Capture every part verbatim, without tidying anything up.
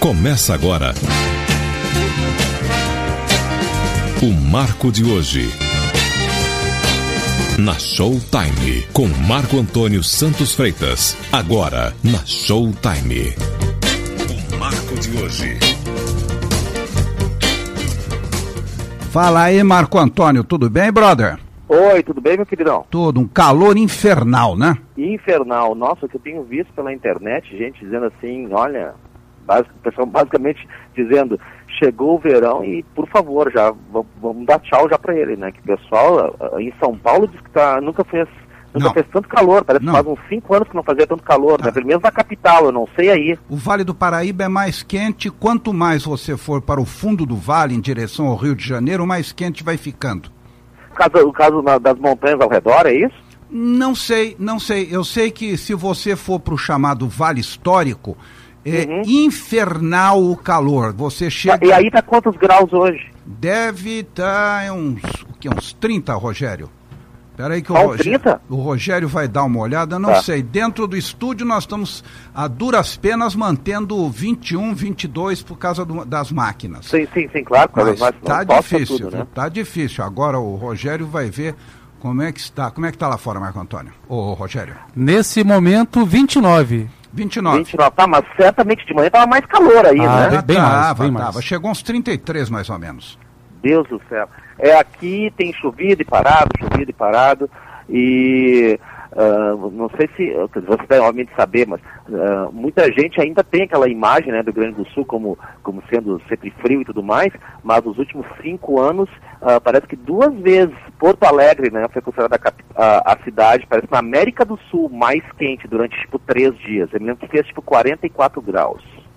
Começa agora o Marco de Hoje, na Showtime, com Marco Antônio Santos Freitas. Agora, na Showtime. O Marco de Hoje. Fala aí, Marco Antônio, tudo bem, brother? Oi, tudo bem, meu queridão? Tudo, um calor infernal, né? Infernal, nossa, o que eu tenho visto pela internet, gente dizendo assim, olha, basic, pessoal basicamente dizendo, chegou o verão e, por favor, já vamos dar tchau já pra ele, né? Que o pessoal em São Paulo diz que tá, nunca fez, nunca não. fez tanto calor, parece não. que faz uns cinco anos que não fazia tanto calor, ah. né? Pelo menos na capital, eu não sei aí. O Vale do Paraíba é mais quente, quanto mais você for para o fundo do vale, em direção ao Rio de Janeiro, mais quente vai ficando. O caso, o caso na, das montanhas ao redor, é isso? Não sei, não sei. Eu sei que se você for para o chamado Vale Histórico, é uhum. infernal o calor. Você chega... E aí tá quantos graus hoje? Deve estar tá uns, o que, uns trinta, Rogério. Espera aí que o, ah, Rogério, trinta? o Rogério vai dar uma olhada, não tá. sei. Dentro do estúdio nós estamos a duras penas mantendo vinte e um, vinte e dois por causa do, das máquinas. Sim, sim, sim, claro. Mas está difícil, tudo, né? Tá difícil. Agora o Rogério vai ver como é que está. Como é que está lá fora, Marco Antônio? Ô, Rogério. Nesse momento, vinte e nove. vinte e nove. vinte e nove, tá, mas certamente de manhã tava mais calor aí, ah, né? Bem tava, mais, bem tava. mais. Chegou uns trinta e três mais ou menos. Deus do céu. É, aqui tem chovido e parado, chovido e parado, e uh, não sei se você deve obviamente saber, mas uh, muita gente ainda tem aquela imagem, né, do Rio Grande do Sul como, como sendo sempre frio e tudo mais, mas nos últimos cinco anos uh, parece que duas vezes Porto Alegre, né, foi considerada a, a, a cidade, parece na América do Sul mais quente durante tipo três dias. Eu me lembro que fez tipo quarenta e quatro graus.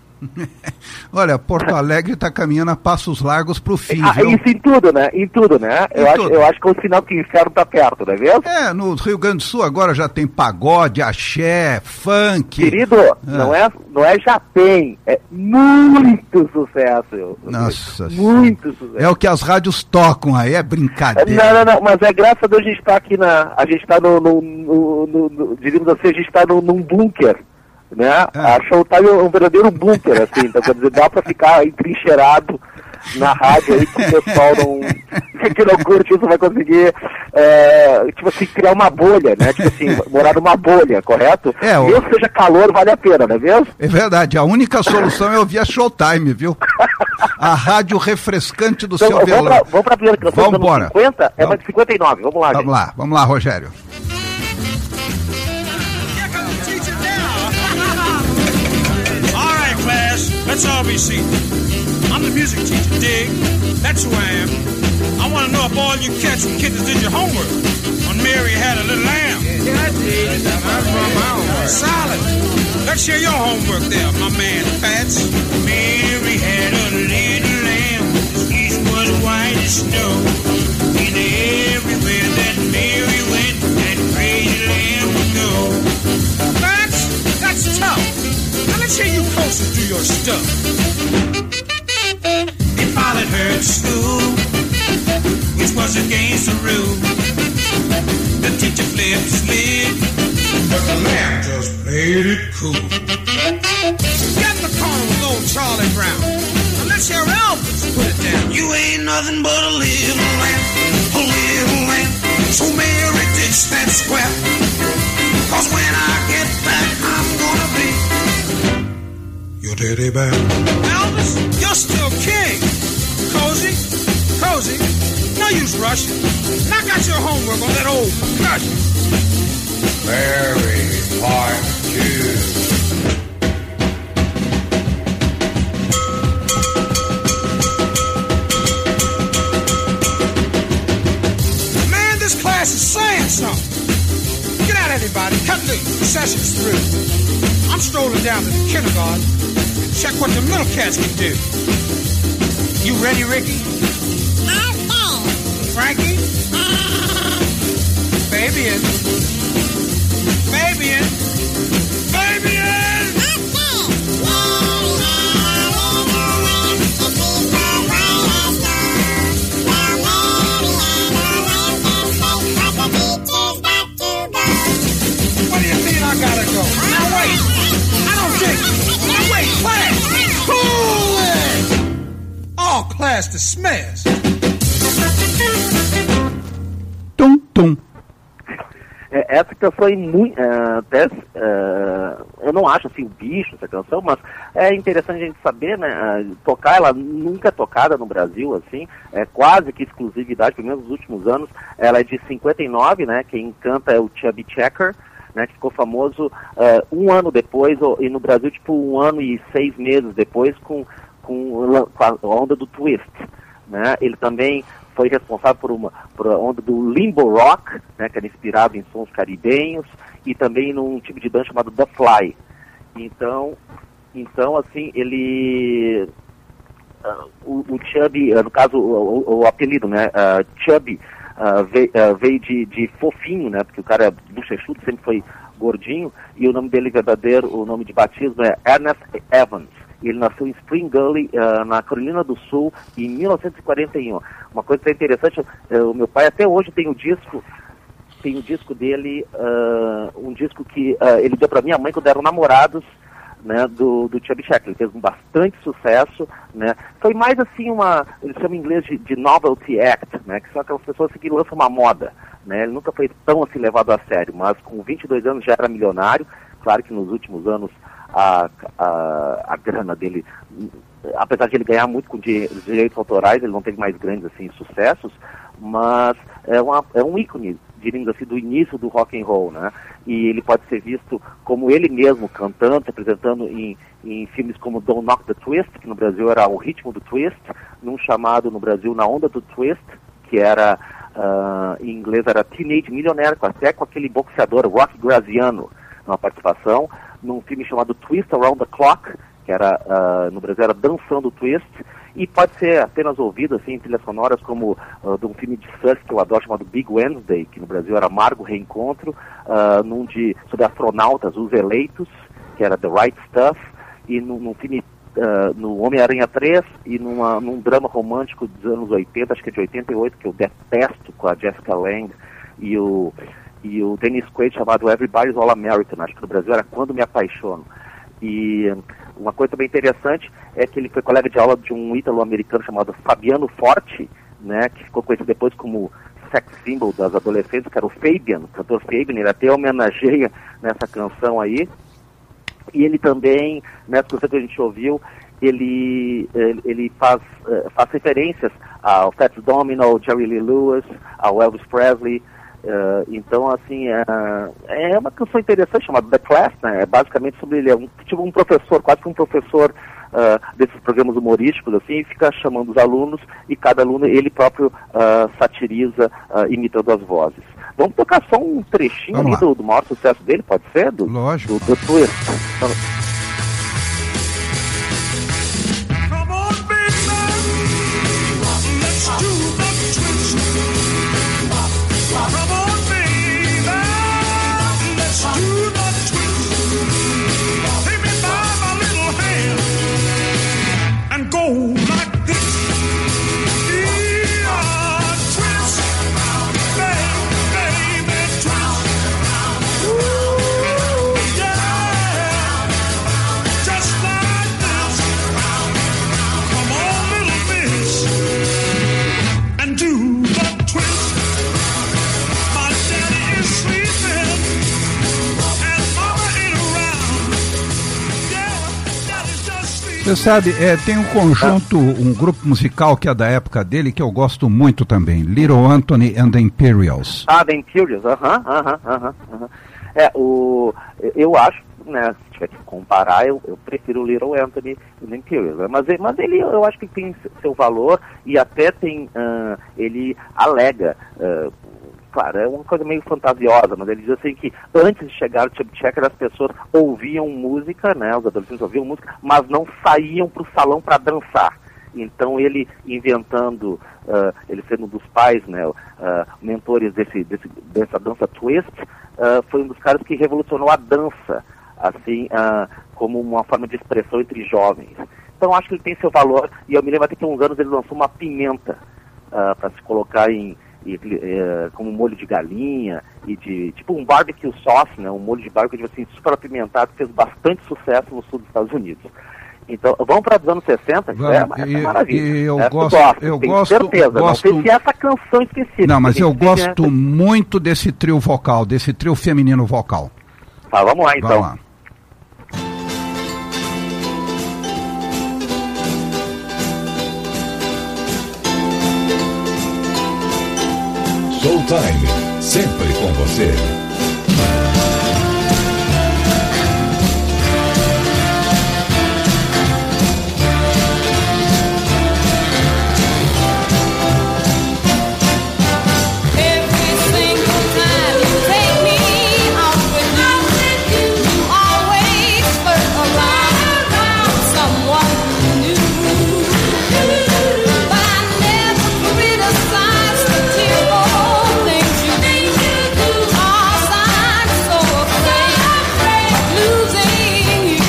Olha, Porto Alegre está caminhando a passos largos para o fim, ah, viu? Isso em tudo, né? Em tudo, né? Em eu, tudo. Acho, eu acho que é o sinal que o inferno está perto, não é mesmo? É, no Rio Grande do Sul agora já tem pagode, axé, funk. Querido, ah. não, é, não é já tem, é muito sucesso. Nossa Muito sucesso. É o que as rádios tocam aí, é brincadeira. Não, não, não, mas é graças a Deus a gente está aqui na... A gente está no, no, no, no, no... Diríamos assim, a gente está no, num bunker. Né? Ah. A Showtime é um verdadeiro bunker, assim, então, quer dizer, dá pra ficar entrincheirado na rádio aí, que o pessoal não, que não curte isso vai conseguir, é, tipo assim, criar uma bolha, né? Tipo assim, morar numa bolha, correto? É, o... Mesmo que seja calor, vale a pena, não é mesmo? É verdade, a única solução é ouvir a Showtime, viu? A rádio refrescante do então, seu violão. Vamos pra, vamos pra primeira canção dos anos cinquenta, é mais de cinquenta e nove, vamos lá, Vamos gente. lá, vamos lá, Rogério. Let's all be seated. I'm the music teacher, dig? That's who I am. I want to know if all you cats and kittens did your homework on Mary Had a Little Lamb. Yeah, I did. That's from my homework. Solid. Let's share your homework there, my man Fats. Mary had a little lamb. His fleece was white as snow. And everywhere that Mary went, that crazy lamb would go. Fats, that's tough. Now let's hear you coasting through your stuff. They followed her to school, which was against the rule. The teacher flipped his lid, but the lamb just played it cool. Get the corner with old Charlie Brown. Now let's hear Elvis put it down. You ain't nothing but a little lamb, a little lamb. So Mary ditch that square, 'cause when I get back I'm gonna be your teddy bear. Elvis, you're still king. Cozy, cozy, no use rushing. Knock out your homework on that old percussion. Mary, part two. Man, this class is saying something. Get out, everybody. Cut loose. The session's through. I'm strolling down to the kindergarten. Check what the little cats can do. You ready, Ricky? Frankie? Fabian? Fabian? Fabian! What do you mean I gotta go? Now wait! I don't think! Now wait! Class! Who? blast, smash. Tum, tum. É, essa canção é muito, uh, até, uh, eu não acho assim o bicho essa canção, mas é interessante a gente saber, né, uh, tocar, ela nunca é tocada no Brasil, assim, é quase que exclusividade, pelo menos nos últimos anos. Ela é de cinquenta e nove, né, quem canta é o Chubby Checker, né, que ficou famoso uh, um ano depois, ou, e no Brasil, tipo, um ano e seis meses depois, com, com, com a onda do twist, né. Ele também foi responsável por uma por a onda do limbo rock, né, que era inspirado em sons caribenhos, e também num tipo de dança chamado The Fly. Então, então assim, ele... Uh, o, o Chubby, uh, no caso, o, o, o apelido, né, uh, Chubby, uh, veio, uh, veio de, de fofinho, né, porque o cara bochechudo sempre foi gordinho, e o nome dele verdadeiro, o nome de batismo é Ernest Evans. Ele nasceu em Spring Gully, uh, na Carolina do Sul, em mil novecentos e quarenta e um. Uma coisa que é interessante, uh, o meu pai até hoje tem o disco, tem o disco dele, uh, um disco que uh, ele deu para minha mãe quando eram namorados, né, do, do Chubby Checker. Ele fez um bastante sucesso, né. Foi mais assim uma, eles chamam em inglês de, de novelty act, né, que são aquelas pessoas que lançam uma moda, né. Ele nunca foi tão assim levado a sério, mas com vinte e dois anos já era milionário. Claro que nos últimos anos A, a, a grana dele, apesar de ele ganhar muito com di- direitos autorais, ele não teve mais grandes assim, sucessos, mas é, uma, é um ícone, diríamos assim, do início do rock and roll, né? E ele pode ser visto como ele mesmo cantando, apresentando em, em filmes como Don't Knock the Twist, que no Brasil era O Ritmo do Twist, num chamado no Brasil Na Onda do Twist, que era, uh, em inglês era Teenage Millionaire, até com aquele boxeador Rocky Graziano, numa participação, num filme chamado Twist Around the Clock, que era, uh, no Brasil era Dançando o Twist, e pode ser apenas ouvido assim, em trilhas sonoras como uh, de um filme de surf que eu adoro chamado Big Wednesday, que no Brasil era Amargo Reencontro, uh, num de, sobre astronautas, Os Eleitos, que era The Right Stuff, e num, num filme uh, no Homem-Aranha três, e numa, num drama romântico dos anos oitenta, acho que é de oitenta e oito, que eu detesto, com a Jessica Lange e o... e o Dennis Quaid, chamado Everybody's All American, acho que no Brasil era Quando Me Apaixono. E uma coisa também interessante é que ele foi colega de aula de um ítalo-americano chamado Fabiano Forte, né, que ficou conhecido depois como sex symbol das adolescentes, que era o Fabian, o cantor Fabian. Ele até homenageia nessa canção aí. E ele também, nessa canção que a gente ouviu, ele, ele, ele faz, uh, faz referências ao Fats Domino, ao Jerry Lee Lewis, ao Elvis Presley. Uh, então, assim, uh, é uma canção interessante chamada The Class, né? É basicamente sobre ele, é um, tipo um professor, quase que um professor uh, desses programas humorísticos, assim, e fica chamando os alunos, e cada aluno, ele próprio uh, satiriza, uh, imitando as vozes. Vamos tocar só um trechinho ali do, do maior sucesso dele, pode ser? Do, Lógico. Do, do Twist. Então, Você sabe, é, tem um conjunto, um grupo musical que é da época dele, que eu gosto muito também, Little Anthony and the Imperials. Ah, The Imperials, aham, aham, aham, aham. É, o, eu acho, né, se tiver que comparar, eu, eu prefiro o Little Anthony and the Imperials, né? mas, mas ele, eu acho que tem seu valor, e até tem, uh, ele alega, uh, claro, é uma coisa meio fantasiosa, mas ele diz assim que antes de chegar o Chubby Checker, as pessoas ouviam música, né, os adolescentes ouviam música, mas não saíam para o salão para dançar. Então ele inventando, uh, ele sendo um dos pais, né, uh, mentores desse, desse, dessa dança twist, uh, foi um dos caras que revolucionou a dança, assim, uh, como uma forma de expressão entre jovens. Então acho que ele tem seu valor, e eu me lembro até que há uns anos ele lançou uma pimenta uh, para se colocar em E, é, como molho de galinha e de tipo um barbecue sauce, né, um molho de barbecue assim, super apimentado, que fez bastante sucesso no sul dos Estados Unidos. Então, vamos para os anos sessenta, Vamos, é, essa e, é maravilha. e eu Essa gosto, gosto, eu tenho gosto, certeza, gosto, não sei se é essa canção específica. Não, mas eu Tem- gosto tem- muito desse trio vocal, desse trio feminino vocal. Tá, vamos lá então. Vai lá. Showtime, sempre com você. Every single time you take me out with you, you always flirt around someone new. But I never criticize the tearful things you do. 'Cause I'm so afraid of losing you.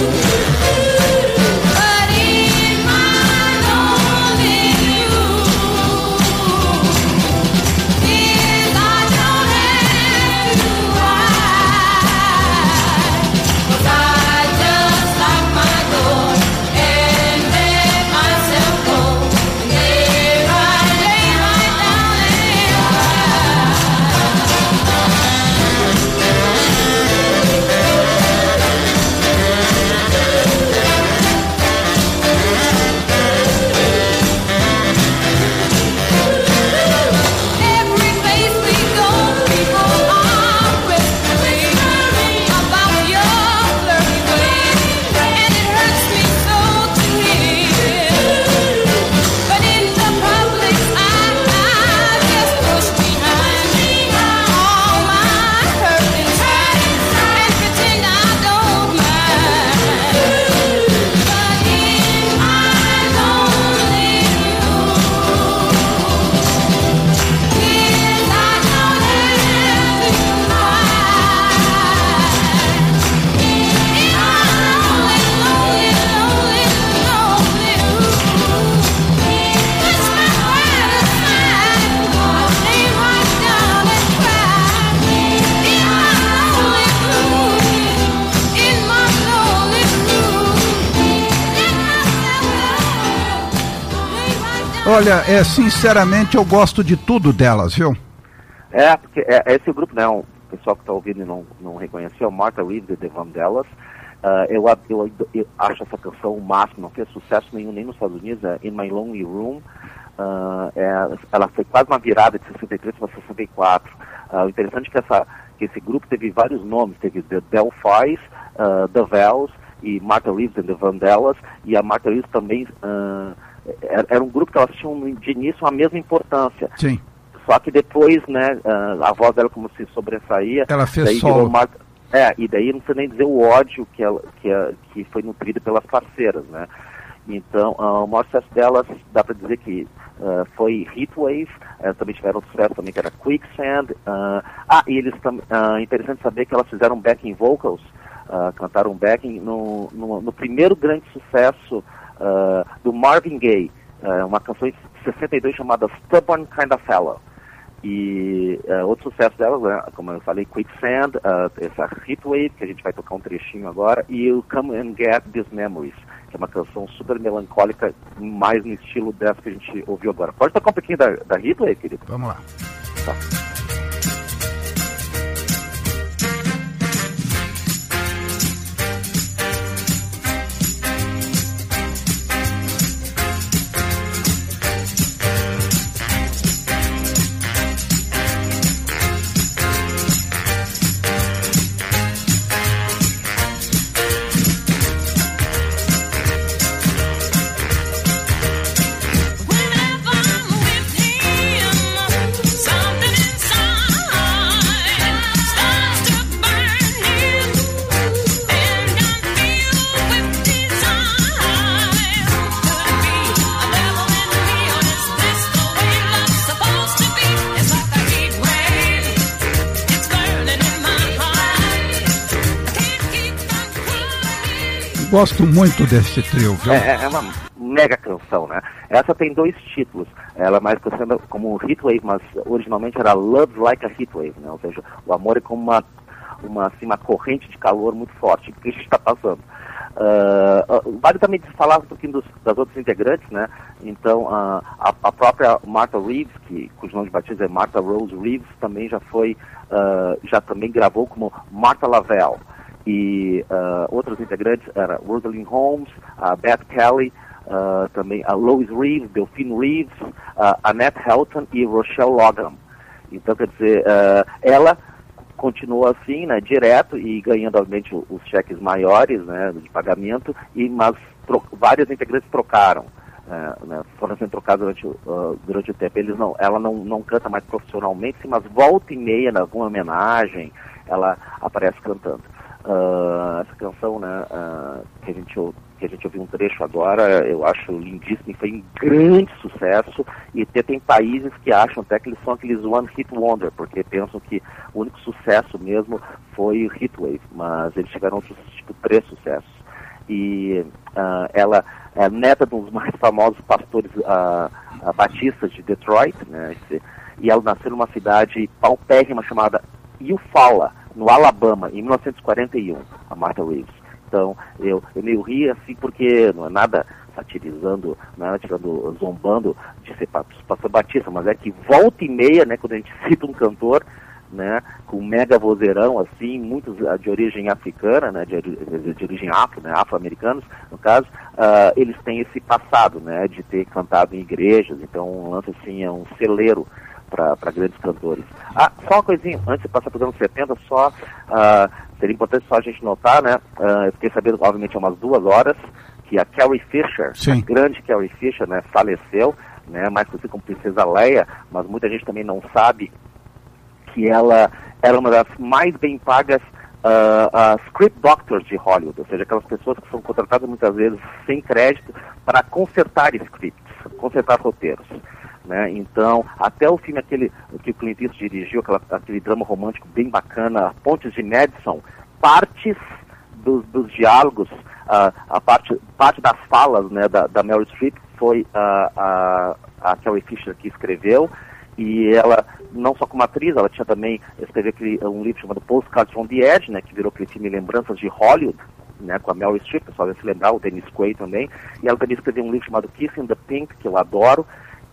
But in my lonely mood, is I don't have to hide, 'cause I just lock my door and let myself go, and lay right, lay right down and every place we go, people are whispering about your flirty ways, and it hurts me so to hear. But in the public eye, I just push behind all my hurt inside and pretend I don't mind. But in my lonely mood, is I don't have to hide. In my lonely, lonely, lonely, lonely mood, it's my right aside, lay right down and cry. In my lonely mood, in my lonely mood, let myself go, lay right down. Olha, é, sinceramente eu gosto de tudo delas, viu? É, porque é, esse grupo, né, o pessoal que está ouvindo e não, não reconheceu, Martha Reeves e The Vandellas. Uh, eu, eu, eu acho essa canção o máximo, não fez sucesso nenhum nem nos Estados Unidos, é In My Lonely Room. Uh, é, ela foi quase uma virada de sessenta e três para sessenta e quatro. Uh, o interessante é que, essa, que esse grupo teve vários nomes, teve The Delphis, uh, The Vels e Martha Reeves e The Vandellas, e a Martha Reeves também uh, era, era um grupo que elas tinham de início a mesma importância. Sim. Só que depois, né, uh, a voz dela como se sobressaía. Ela fez daí solo. virou Martha, é, e daí não precisa nem dizer o ódio que, ela, que, a, que foi nutrido pelas parceiras, né. Então, uh, o maior sucesso delas, dá para dizer que uh, foi Heatwave, uh, também tiveram sucesso também que era Quicksand. Uh, ah, e eles também, uh, interessante saber que elas fizeram backing vocals, uh, cantaram backing no, no, no primeiro grande sucesso uh, do Marvin Gaye, uh, uma canção de sessenta e dois chamada Stubborn Kind of Fellow. E uh, outro sucesso delas, né, como eu falei, Quicksand, uh, essa Heatwave, que a gente vai tocar um trechinho agora, e o Come and Get These Memories, que é uma canção super melancólica, mais no estilo dessa que a gente ouviu agora. Pode tocar um pouquinho da, da Heatwave, querido? Vamos lá. Tá. Whenever I'm with him, something inside starts to burn him, and I'm filled with desire. Could be a devil in me, or is this the way love's supposed to be? It's like a heat wave, it's burning in my heart. I can't keep from crying. Gosto muito desse trio, viu? É, é uma mega canção, né? Essa tem dois títulos. Ela é mais conhecida como Heatwave, mas originalmente era Love Like a Heatwave, né? Ou seja, o amor é como uma, uma, assim, uma corrente de calor muito forte que a gente está passando. Uh, uh, vale também falar um pouquinho dos, das outras integrantes, né? Então, uh, a, a própria Martha Reeves, que, cujo nome de batismo é Martha Rose Reeves, também já foi, uh, já também gravou como Martha Lavelle. E uh, outros integrantes eram Rosalind Holmes, a Beth Kelly, uh, também a Lois Reeves, Delphine Reeves, uh, Annette Helton e Rochelle Logan. Então, quer dizer, uh, ela continuou assim, né, direto e ganhando, obviamente, os cheques maiores, né, de pagamento, e, mas tro- várias integrantes trocaram, uh, né, foram sendo trocadas durante, uh, durante o tempo. Eles não, ela não, não canta mais profissionalmente, sim, mas volta e meia, em alguma homenagem, ela aparece cantando. Uh, essa canção, né, uh, que a gente ouve, que a gente ouviu um trecho agora, eu acho lindíssimo e foi um grande sucesso, e até tem países que acham até que eles são aqueles one hit wonder, porque pensam que o único sucesso mesmo foi o Heatwave, mas eles chegaram a outros, tipo, três sucessos. E uh, ela é neta de um dos mais famosos pastores uh, uh, batistas de Detroit, né, esse, e ela nasceu numa cidade paupérrima chamada Eufaula, no Alabama, em mil novecentos e quarenta e um, a Martha Reeves. Então, eu, eu meio ri assim, porque não é nada satirizando, não é nada tirando, zombando de ser pastor batista, mas é que volta e meia, né, quando a gente cita um cantor, né, com um mega vozeirão, assim, muitos uh, de origem africana, né, de, de, de origem afro, né, afro-americanos, no caso, uh, eles têm esse passado, né, de ter cantado em igrejas, então um lance assim, é um celeiro para grandes cantores. Ah, só uma coisinha, antes de passar para os anos setenta, só, uh, seria importante só a gente notar, né, uh, eu fiquei sabendo, obviamente, há umas duas horas, que a Carrie Fisher, Sim. a grande Carrie Fisher, né, faleceu, né, mais conhecida como Princesa Leia, mas muita gente também não sabe que ela era uma das mais bem pagas uh, uh, script doctors de Hollywood, ou seja, aquelas pessoas que são contratadas muitas vezes sem crédito para consertar scripts, consertar roteiros. Né? Então, até o filme aquele que o Clint Eastwood dirigiu, aquela, aquele drama romântico bem bacana, Pontes de Madison, partes dos, dos diálogos, uh, a parte, parte das falas, né, da, da Meryl Streep foi uh, a, a Carrie Fisher que escreveu, e ela, não só como atriz, ela tinha também escrevido um livro chamado Postcards from the Edge, né, que virou aquele filme Lembranças de Hollywood, né, com a Meryl Streep, o pessoal deve se lembrar, o Dennis Quaid também, e ela também escreveu um livro chamado Kissing the Pink, que eu adoro,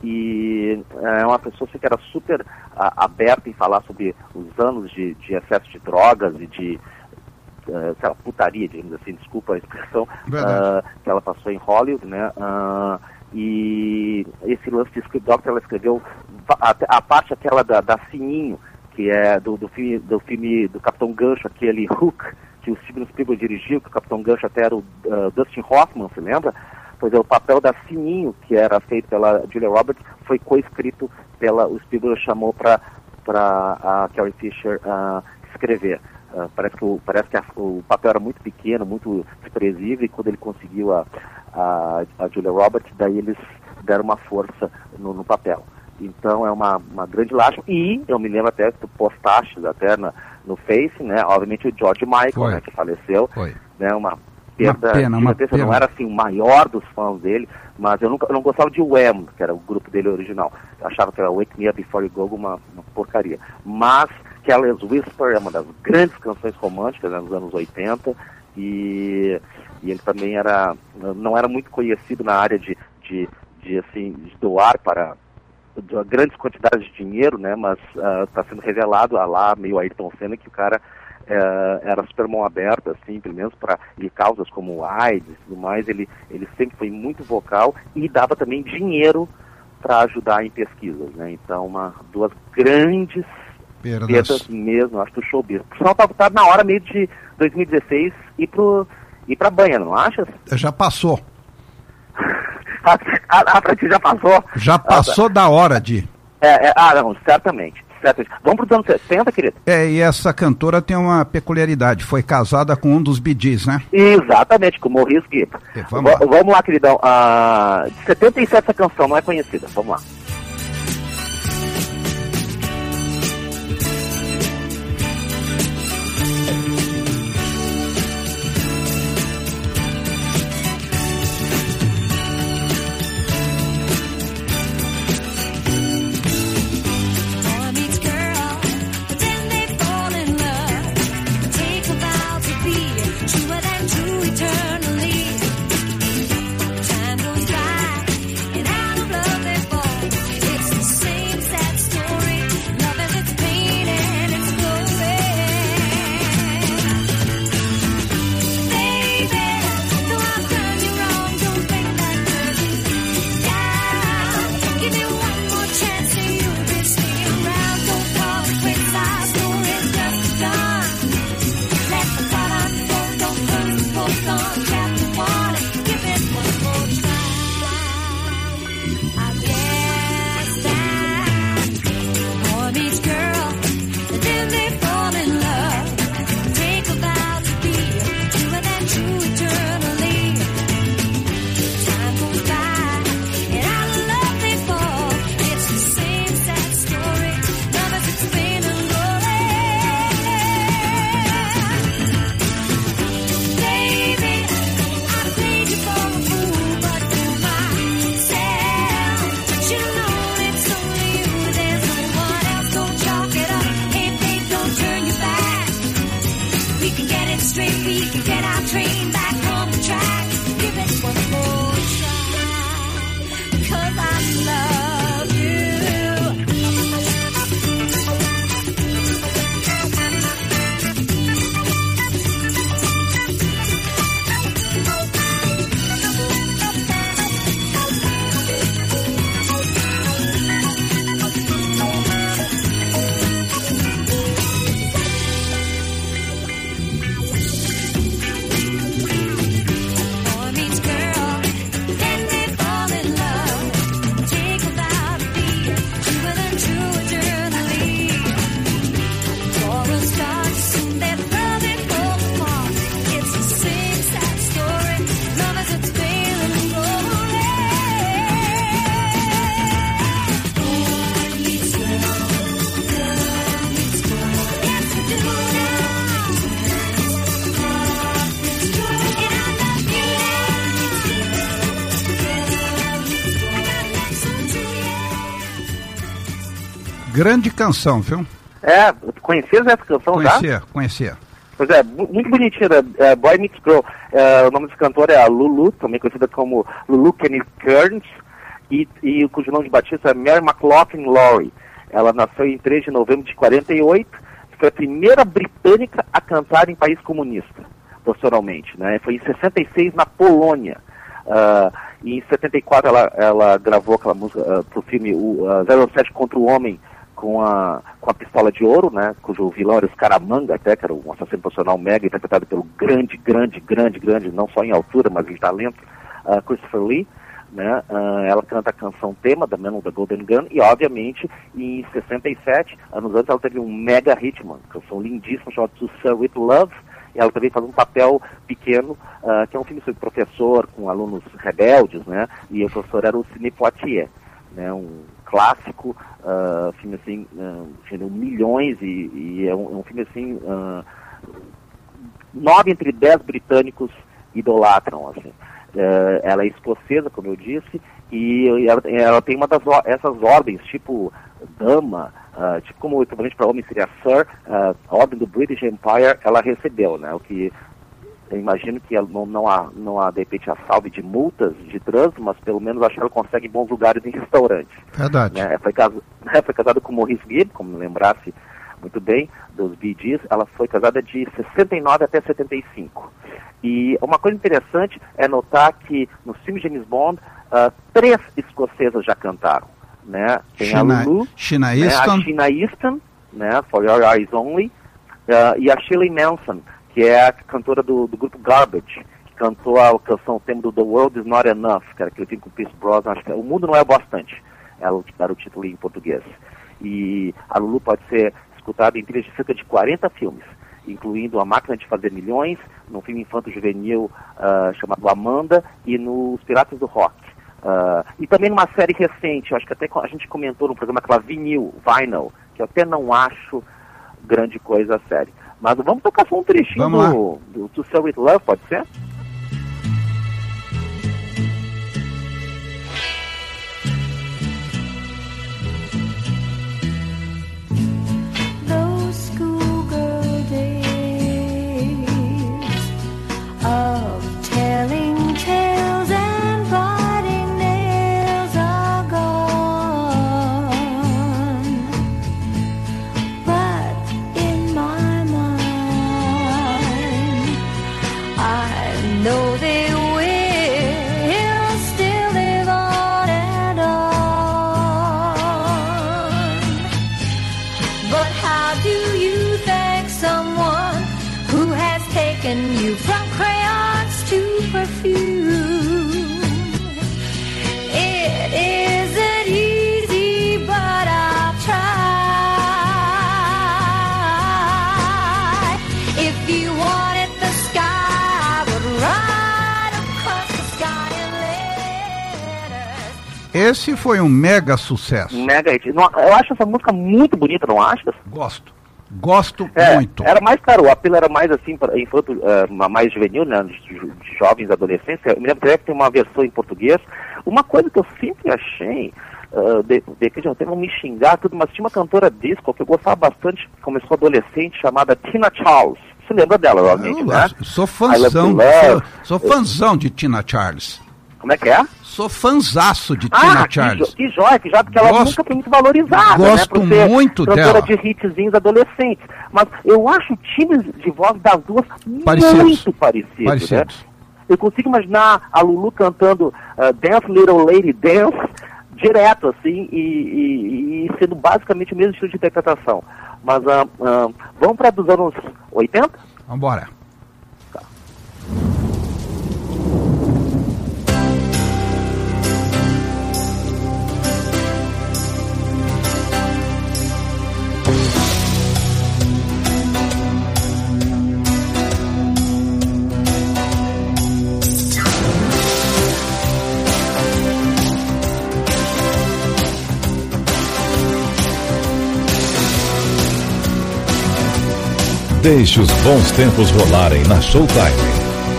e é uma pessoa assim, que era super a, aberta em falar sobre os anos de, de excesso de drogas e de uh, sei lá, putaria, digamos assim, desculpa a expressão, uh, que ela passou em Hollywood, né, uh, e esse lance de script doctor, ela escreveu a, a parte aquela da, da Sininho, que é do, do, filme, do filme do Capitão Gancho, aquele Hook, que o Steven Spielberg dirigiu, que o Capitão Gancho até era o uh, Dustin Hoffman, se lembra? Pois é, o papel da Sininho, que era feito pela Julia Roberts, foi coescrito pela, o Spielberg chamou para a Carrie Fisher uh, escrever. Uh, parece que, o, parece que a, o papel era muito pequeno, muito desprezível, e quando ele conseguiu a, a, a Julia Roberts, daí eles deram uma força no, no papel. Então é uma, uma grande lástima, e eu me lembro até que tu postaste até na, no Face, né, obviamente o George Michael, né, que faleceu, Foi. né, uma perda, uma pena, uma pena. Eu não era assim o maior dos fãs dele, mas eu, nunca, eu não gostava de Wham, que era o grupo dele original. Eu achava que era Wake Me Up Before You Go uma, uma porcaria. Mas Careless Whisper é uma das grandes canções românticas, né, nos anos oitenta, e, e ele também era, não era muito conhecido na área de, de, de, assim, de doar para de grandes quantidades de dinheiro, né, mas está uh, sendo revelado ah, lá, meio Ayrton Senna, que o cara Uh, era super mão aberta, assim, pelo menos para causas como AIDS e tudo mais. Ele, ele sempre foi muito vocal e dava também dinheiro para ajudar em pesquisas, né? Então, uma, duas grandes perdas, perdas mesmo, acho, do showbiz. Por sinal, tá, tá na hora meio de dois mil e dezesseis ir, pro, ir pra banha, não achas? Já passou. a, a, a pra ti já passou? Já passou ah, da hora de... É, é, ah, não, certamente. Vamos para os anos setenta, querido? É, e essa cantora tem uma peculiaridade, foi casada com um dos Bee Gees, né? Exatamente, com o Maurice Gibb. É, vamos, lá. vamos lá, queridão. Ah, de setenta e sete essa canção, não é conhecida. Vamos lá. Eternally set straight, we can get our train back on the track. Give it one more try, 'cause I love you. Boy meets girl, then they fall in love. Take about a beat, truer than true eternally. For a start, soon that love it falls apart. It's the same sad story. Love is its failing glory. Boy meets girl, girl meets boy. Yes, we do now. And I love you now. Grande canção, viu? É, conheces essa canção já? Conhecia, conhecia. Pois é, mu- muito bonitinha, é, Boy Meets Girl. É, o nome desse cantor é a Lulu, também conhecida como Lulu Kenneth Kearns, e, e cujo nome de batismo é Mary McLaughlin Laurie. Ela nasceu em três de novembro de quarenta e oito, foi a primeira britânica a cantar em país comunista, profissionalmente, né? Foi em sessenta e seis na Polônia. Ah, e em setenta e quatro ela, ela gravou aquela música uh, pro filme o, uh, zero sete contra o Homem, com a, com a Pistola de Ouro, né, cujo vilão era o Scaramanga, até, que era um assassino profissional mega, interpretado pelo grande, grande, grande, grande, não só em altura, mas em talento, uh, Christopher Lee, né, uh, ela canta a canção tema da Man with the Golden Gun, e obviamente, em sessenta e sete, anos antes, ela teve um mega hit, uma canção lindíssima, chamada To Sir With Love, e ela também faz um papel pequeno, uh, que é um filme sobre professor, com alunos rebeldes, né, e o professor era o Sidney Poitier, né, um clássico, uh, filme assim, uh, gerou milhões e, e é, um, é um filme assim, uh, nove entre dez britânicos idolatram, assim. Uh, ela é escocesa, como eu disse, e ela, ela tem uma das or- essas ordens, tipo dama, uh, tipo como o equivalente para homem seria Sir, uh, a ordem do British Empire, ela recebeu, né, o que eu imagino que ela não, não, há, não há, de repente, a salve de multas de trânsito, mas pelo menos acho que ela consegue bons lugares em restaurantes. Verdade. Né? Foi, caso, né? foi casada com Maurice Gibb, como lembrasse muito bem, dos Bee Gees. Ela foi casada de sessenta e nove até setenta e cinco. E uma coisa interessante é notar que no filme James Bond, uh, três escocesas já cantaram. Né? Tem Sheena- a Lulu, Sheena né? Easton. a Sheena Easton, né? For Your Eyes Only, uh, e a Shirley Manson, que é a cantora do, do grupo Garbage, que cantou a canção, o tema do The World Is Not Enough, que era aquele filme com o Pierce Brosnan, acho que é, O Mundo Não É o Bastante, ela era o título em português. E a Lulu pode ser escutada em trilhas de cerca de quarenta filmes, incluindo A Máquina de Fazer Milhões, num filme infanto-juvenil uh, chamado Amanda, e nos Piratas do Rock. Uh, e também numa série recente, eu acho que até a gente comentou no programa aquela Vinil, Vinyl, que eu até não acho grande coisa a série. Mas vamos tocar só um trechinho Vamos lá. do, do To Sir With Love, pode ser? Those schoolgirl days of telling tales and biting nails are gone. But in my mind, I know they will still live on and on. But how do you thank someone who has taken you from crayons to perfume? It isn't easy, but I'll try. If you wanted the sky, I would ride across the sky in letters. Esse foi um mega sucesso. Mega hit. Não, eu acho essa música muito bonita, não achas? Gosto. Gosto É, muito. era mais, claro, o apelo era mais assim, para infanto, uh, mais juvenil, né, de, de jovens, adolescentes. Eu me lembro que tem uma versão em português. Uma coisa que eu sempre achei, uh, de, de repente até vão me xingar tudo, mas tinha uma cantora disco que eu gostava bastante, que começou adolescente, chamada Tina Charles. se lembra dela, realmente, Eu né? sou I Love fãzão, to Love. sou, sou fãzão de Tina Charles. Como é que é? Sou fãzaço de Tina Ah, que, Charles. jo- que joia, que joia, porque ela Gosto- nunca foi muito valorizada, gosto né? Por ser muito cantora dela. de hitzinhos adolescentes. Mas eu acho times de voz das duas Parecidos. muito parecidos, Parecidos. né? Eu consigo imaginar a Lulu cantando uh, Dance Little Lady Dance direto, assim, e, e- e sendo basicamente o mesmo estilo de interpretação. Mas ah, ah, vamos para dos anos oitenta? Vambora. Deixe os bons tempos rolarem na Showtime.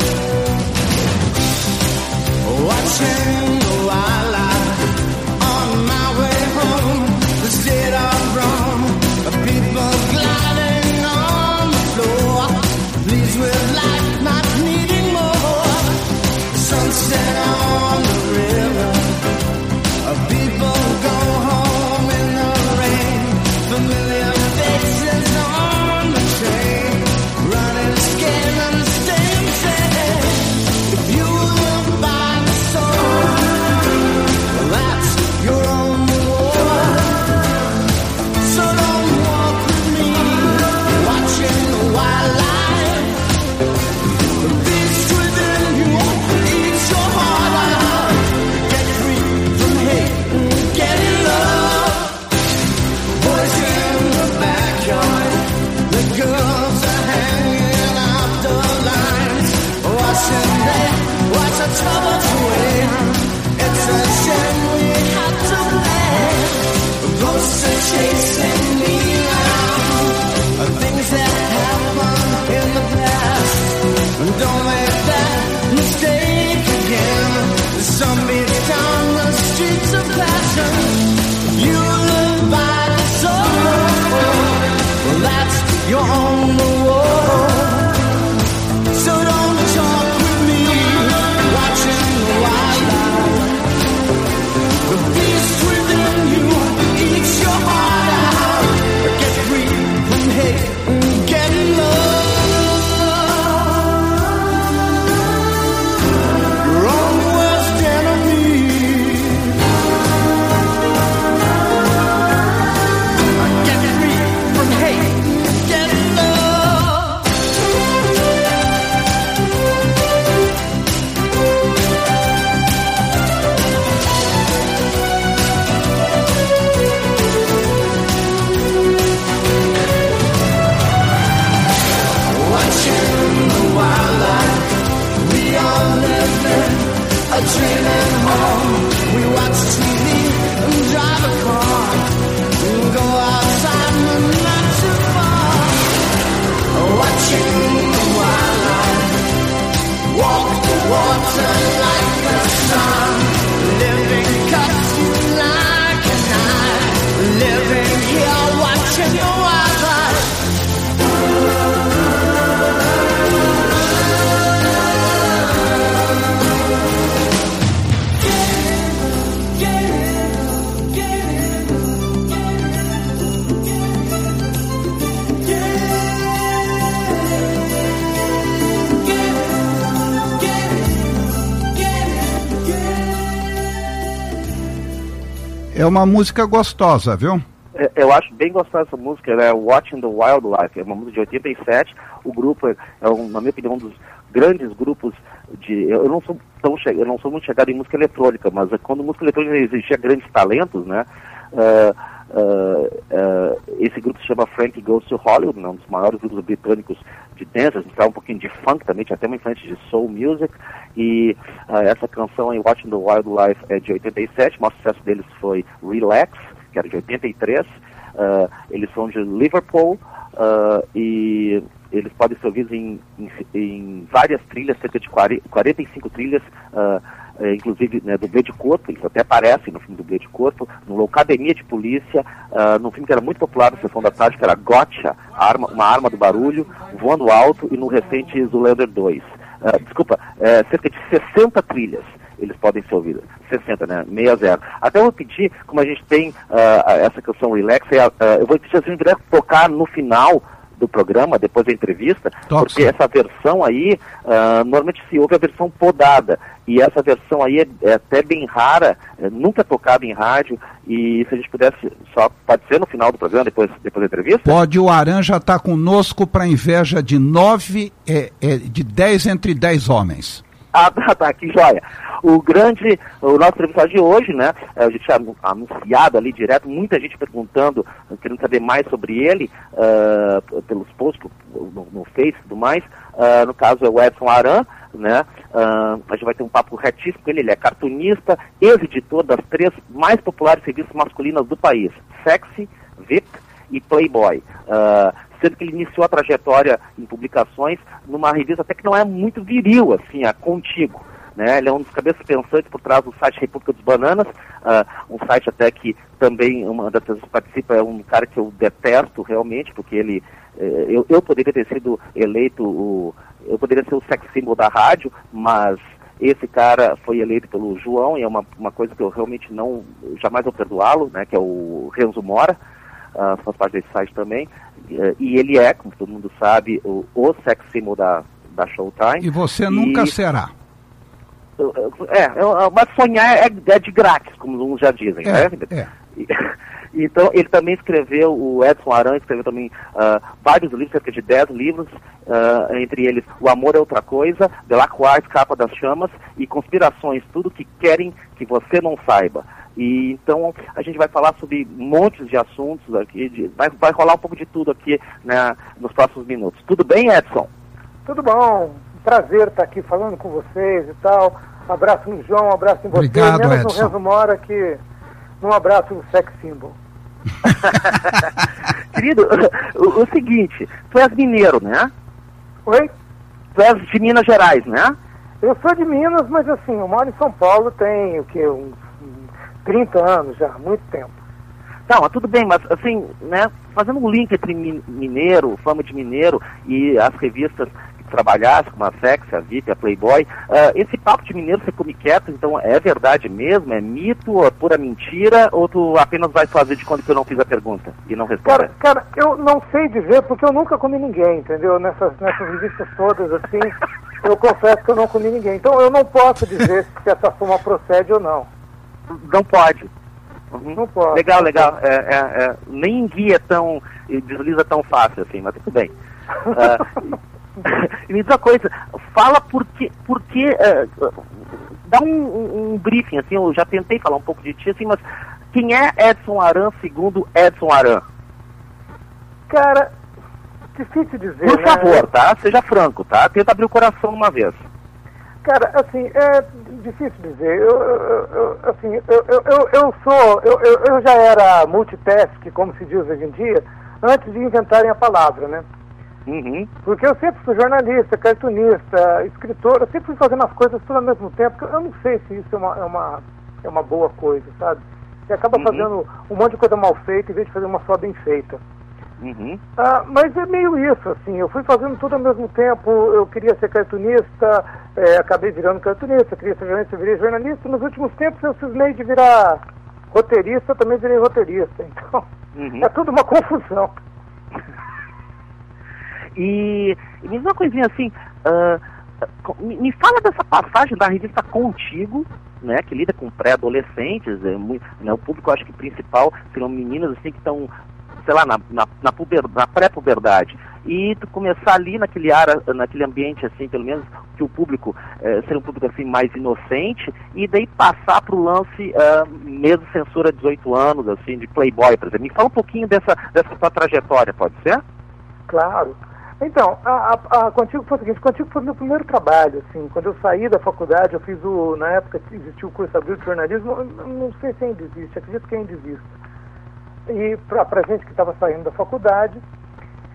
Watching the wildlife on my way home, the state of Rome, the people gliding on the floor, pleased with life, not needing more. Sunset on the river, people go home in the rain, familiar faces on the train, running scared and staying safe. If you live by the soul, that's your own reward. So don't walk with me, watching the wildlife. The beast within you eats your heart out. Get free from hate and get in love. Boys in the backyard, the girls are hanging out the lines. Watching they watch the troubles away. It's a shame we had to play. Ghosts are chasing me now. Things that happened in the past. Don't make that mistake again. The sun beats down the streets of passion. You live by the soul. Well, that's your own reward. So don't talk with me, watching the wildlife. The beast within you eats your heart out. Get free from hate and get in love. Your own worst enemy. Get free from hate and get in love. Watching the wildlife, we are living a dream at home. We watch T V and drive a car, and go outside but not too far. Watching the wildlife, walk the water like the sun. Living cuts you like a knife. Living here, watching the wildlife. É uma música gostosa, viu? É, eu acho bem gostosa essa música, ela é Watching the Wildlife, é uma música de oitenta e sete. O grupo é, é um, na minha opinião, um dos grandes grupos de... Eu, eu não sou tão che... eu não sou muito chegado em música eletrônica, mas é quando música eletrônica existia grandes talentos, né? Uh, uh, uh, esse grupo se chama Frankie Goes to Hollywood, né? Um dos maiores grupos britânicos de dance, a gente fala um pouquinho de funk também, tinha até uma influência de soul music, e uh, essa canção aí, Watching the Wildlife, é de oitenta e sete, o maior sucesso deles foi Relax, que era de oitenta e três, uh, eles são de Liverpool, uh, e eles podem ser ouvidos em, em, em várias trilhas, cerca de quarenta, quarenta e cinco trilhas uh, é, inclusive né, Dublê de Corpo, eles até aparecem no filme Dublê de Corpo, no Academia de Polícia, uh, num filme que era muito popular na Sessão da Tarde, que era Gotcha, a arma, uma arma do barulho, Voando Alto, e no recente Zoolander dois. Uh, desculpa, uh, cerca de sessenta trilhas eles podem ser ouvidos. sessenta, né? seis a zero. Até eu vou pedir, como a gente tem uh, essa canção Relax, uh, eu vou pedir assim, para tocar no final do programa, depois da entrevista, Top, porque sim. essa versão aí, uh, normalmente se ouve a versão podada, e essa versão aí é, é até bem rara, é, nunca tocada em rádio, e se a gente pudesse, só pode ser no final do programa, depois, depois da entrevista? Pode, o Aran já está conosco para inveja de nove, é, é, de dez entre dez homens. Ah, tá, tá, que joia. O grande, o nosso entrevistado de hoje, né, a gente tinha anunciado ali direto, muita gente perguntando, querendo saber mais sobre ele, uh, pelos posts no, no Face e tudo mais, uh, no caso é o Edson Aran, né, uh, a gente vai ter um papo retíssimo com ele, ele é cartunista, ex-editor das três mais populares revistas masculinas do país, Sexy, V I P e Playboy. Uh, sendo que ele iniciou a trajetória em publicações numa revista até que não é muito viril, assim, a Contigo. Né? Ele é um dos cabeças pensantes por trás do site República dos Bananas, uh, um site até que também uma das pessoas que participa é um cara que eu detesto realmente, porque ele, eh, eu, eu poderia ter sido eleito, o, eu poderia ser o sex symbol da rádio, mas esse cara foi eleito pelo João, e é uma, uma coisa que eu realmente não, jamais vou perdoá-lo, né? Que é o Renzo Mora. Uh, faz parte desse site também, uh, e ele é, como todo mundo sabe, o, o sex symbol da, da Showtime. E você nunca e, será. Uh, uh, é, uh, mas sonhar é, é de grátis, como uns já dizem, É, né? é. E, então, ele também escreveu, o Edson Aran escreveu também uh, vários livros, cerca de dez livros, uh, entre eles O Amor é Outra Coisa, Delacroix, Capa das Chamas e Conspirações, tudo que querem que você não saiba. E então a gente vai falar sobre montes de assuntos aqui, de, vai, vai rolar um pouco de tudo aqui, né, nos próximos minutos. Tudo bem, Edson? Tudo bom, prazer estar aqui falando com vocês e tal. Um abraço no João, um abraço em você. Obrigado, menos Edson. no Renzo Mora, que um abraço no sex symbol. Querido, o, o seguinte, tu és mineiro, né? Oi? Tu és de Minas Gerais, né? Eu sou de Minas, mas assim, eu moro em São Paulo tem o quê? Uns trinta anos já, muito tempo. Tá, mas tudo bem, mas assim, né, fazendo um link entre mi- mineiro, fama de mineiro e as revistas que tu trabalhaste, como a Sex, a V I P, a Playboy, uh, esse papo de mineiro você come quieto, então é verdade mesmo, é mito, é pura mentira, ou tu apenas vai fazer de conta que eu não fiz a pergunta e não responde? Cara, cara, eu não sei dizer porque eu nunca comi ninguém, entendeu? Nessas, nessas revistas todas, assim, eu confesso que eu não comi ninguém. Então eu não posso dizer se essa fama procede ou não. Não pode. Uhum. Não pode. Legal, legal. É, é, é, nem guia tão, desliza tão fácil assim, mas tudo bem. Uh, e me diz uma coisa, fala por que, por que uh, dá um, um, um briefing, assim, eu já tentei falar um pouco de ti, assim, mas quem é Edson Aran segundo Edson Aran? Cara, difícil dizer, Por né? favor, tá? Seja franco, tá? Tenta abrir o coração uma vez. Cara, assim, é difícil dizer. Eu, eu, eu, assim, eu, eu, eu, eu sou, eu, eu, eu já era multitask, como se diz hoje em dia, antes de inventarem a palavra, né? Uhum. Porque eu sempre fui jornalista, cartunista, escritor, eu sempre fui fazendo as coisas tudo ao mesmo tempo. Eu não sei se isso é uma, é uma, é uma boa coisa, sabe? Você acaba Uhum. fazendo um monte de coisa mal feita em vez de fazer uma só bem feita. Uhum. Ah, mas é meio isso, assim, eu fui fazendo tudo ao mesmo tempo, eu queria ser cartunista, é, acabei virando cartunista, queria ser jornalista, virei jornalista, nos últimos tempos eu cismei de virar roteirista, também virei roteirista, então Uhum. é tudo uma confusão. E, e me diz uma coisinha assim, ah, me, me fala dessa passagem da revista Contigo, né, que lida com pré-adolescentes, é, muito, né, o público acho que principal seriam meninas assim que estão, sei lá, na, na, na, puber, na pré-puberdade, e tu começar ali naquele ar, naquele ambiente assim, pelo menos que o público eh, ser um público assim mais inocente, e daí passar para o lance uh, mesmo censura dezoito anos, assim, de Playboy, por exemplo. Me fala um pouquinho dessa, dessa tua trajetória, pode ser? Claro. Então, a, a, a Contigo foi o seguinte, Contigo foi meu primeiro trabalho, assim, quando eu saí da faculdade, eu fiz o, na época existiu o curso abril de jornalismo, eu não sei se ainda existe, acredito que ainda existe. E para a gente que estava saindo da faculdade,